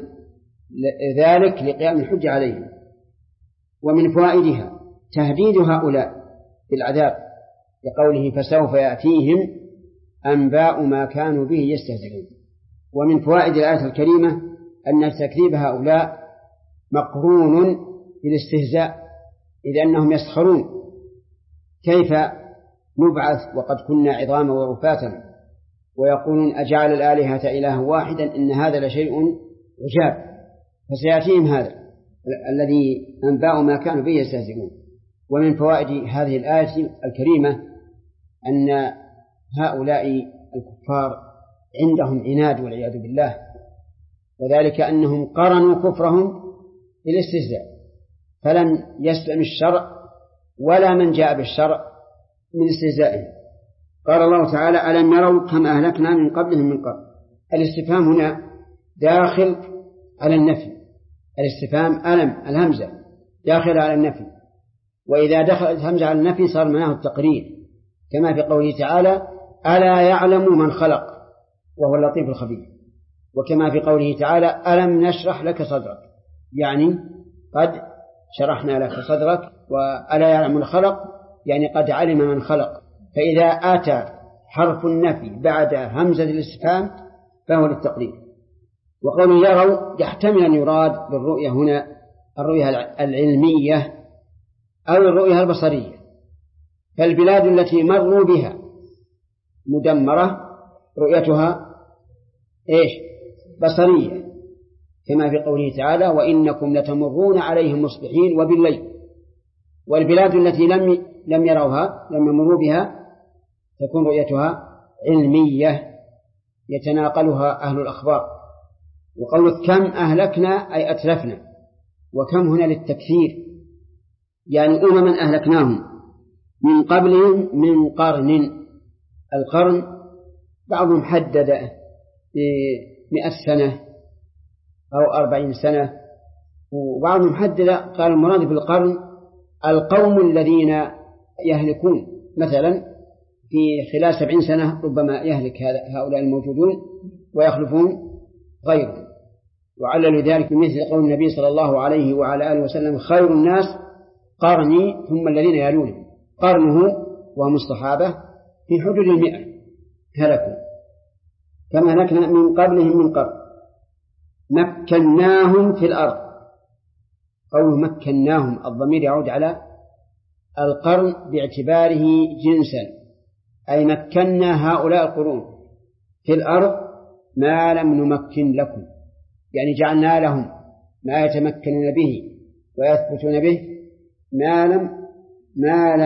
ذلك لقيام الحجة عليهم. ومن فوائدها تهديد هؤلاء بالعذاب لقوله فسوف يأتيهم أنباء ما كانوا به يستهزئون. ومن فوائد الآية الكريمة أن تكذيب هؤلاء مقرون بالاستهزاء، إذ أنهم يسخرون كيف نبعث وقد كنا عظاما ورفاتا، ويقولون أجعل الآلهة إلها واحدا إن هذا لشيء عجاب. فسيأتيهم هذا الذي أنباء ما كانوا به يستهزئون. ومن فوائد هذه الآية الكريمة أن هؤلاء الكفار عندهم عناد والعياذ بالله، وذلك أنهم قرنوا كفرهم بالاستهزاء، فلم يسلم الشرع ولا من جاء بالشرع من استهزائهم. قال الله تعالى ألم يروا كم أهلكنا من قبلهم من قرن. الاستفهام هنا داخل على النفي، الاستفهام ألم الهمزة داخل على النفي، وإذا دخلت همزة على النفي صار معناه التقرير، كما في قوله تعالى ألا يعلم من خلق وهو اللطيف الخبير، وكما في قوله تعالى ألم نشرح لك صدرك، يعني قد شرحنا لك صدرك، وألا يعلم من خلق يعني قد علم من خلق. فإذا أتى حرف النفي بعد همزة الاستفهام فهو للتقرير. وقوله يروا يحتمل أن يراد بالرؤية هنا الرؤية العلمية أو الرؤية البصرية، فالبلاد التي مروا بها مدمرة رؤيتها بصرية، كما في قوله تعالى وإنكم لتمرون عليهم مصبحين وبالليل. والبلاد التي لم يروها لم يمروا بها تكون رؤيتها علمية يتناقلها أهل الأخبار. وقول كم أهلكنا أي أتلفنا، وكم هنا للتكثير، يعني أمما أهلكناهم من قبلهم من قرن. القرن بعضهم حدد 100 سنة أو 40 سنة، وبعضهم حدد قال المراد بالقرن القوم الذين يهلكون، مثلا في خلال 70 سنة ربما يهلك هؤلاء الموجودون ويخلفون غيرهم. وعلل ذلك بمثل قول النبي صلى الله عليه وعلى آله وسلم خير الناس قرني ثم الذين يلونهم. قرنه وهم الصحابة في حدود 100 هلكوا، كما هلكنا من قبلهم من قرن. مكناهم في الأرض، قوله مكناهم الضمير يعود على القرن باعتباره جنسا، أي مكنا هؤلاء القرون في الأرض ما لم نمكن لكم، يعني جعلنا لهم ما يتمكنون به ويثبتون به ما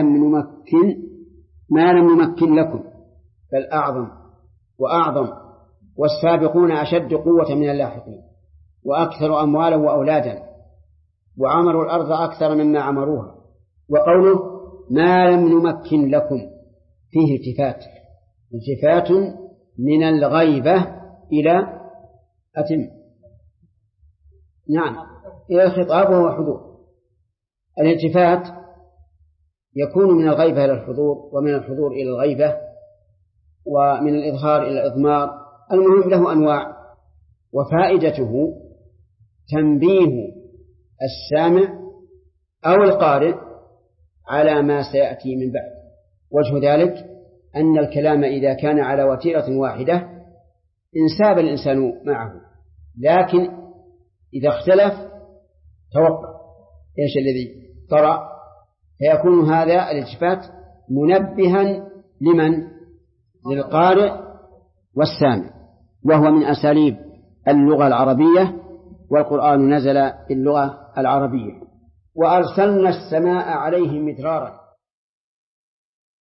لم نمكن لكم، بل أعظم وأعظم. والسابقون أشد قوة من اللاحقين وأكثر أموالا وأولادا وعمروا الأرض أكثر مما عمروها. وقوله ما لم نمكن لكم فيه التفات من الغيبة إلى إلى الخطاب وهو حضور. الالتفات يكون من الغيبة إلى الحضور، ومن الحضور إلى الغيبة، ومن الإظهار إلى الإضمار. المهم له أنواع، وفائدته تنبيه السامع أو القارئ على ما سيأتي من بعد. وجه ذلك أن الكلام إذا كان على وتيرة واحدة انساب الإنسان معه، لكن إذا اختلف توقع إيش الذي طرأ، فيكون هذا الالتفات منبها لمن؟ للقارئ والسامع، وهو من أساليب اللغة العربية، والقرآن نزل باللغة العربية. وأرسلنا السماء عليهم مدرارا،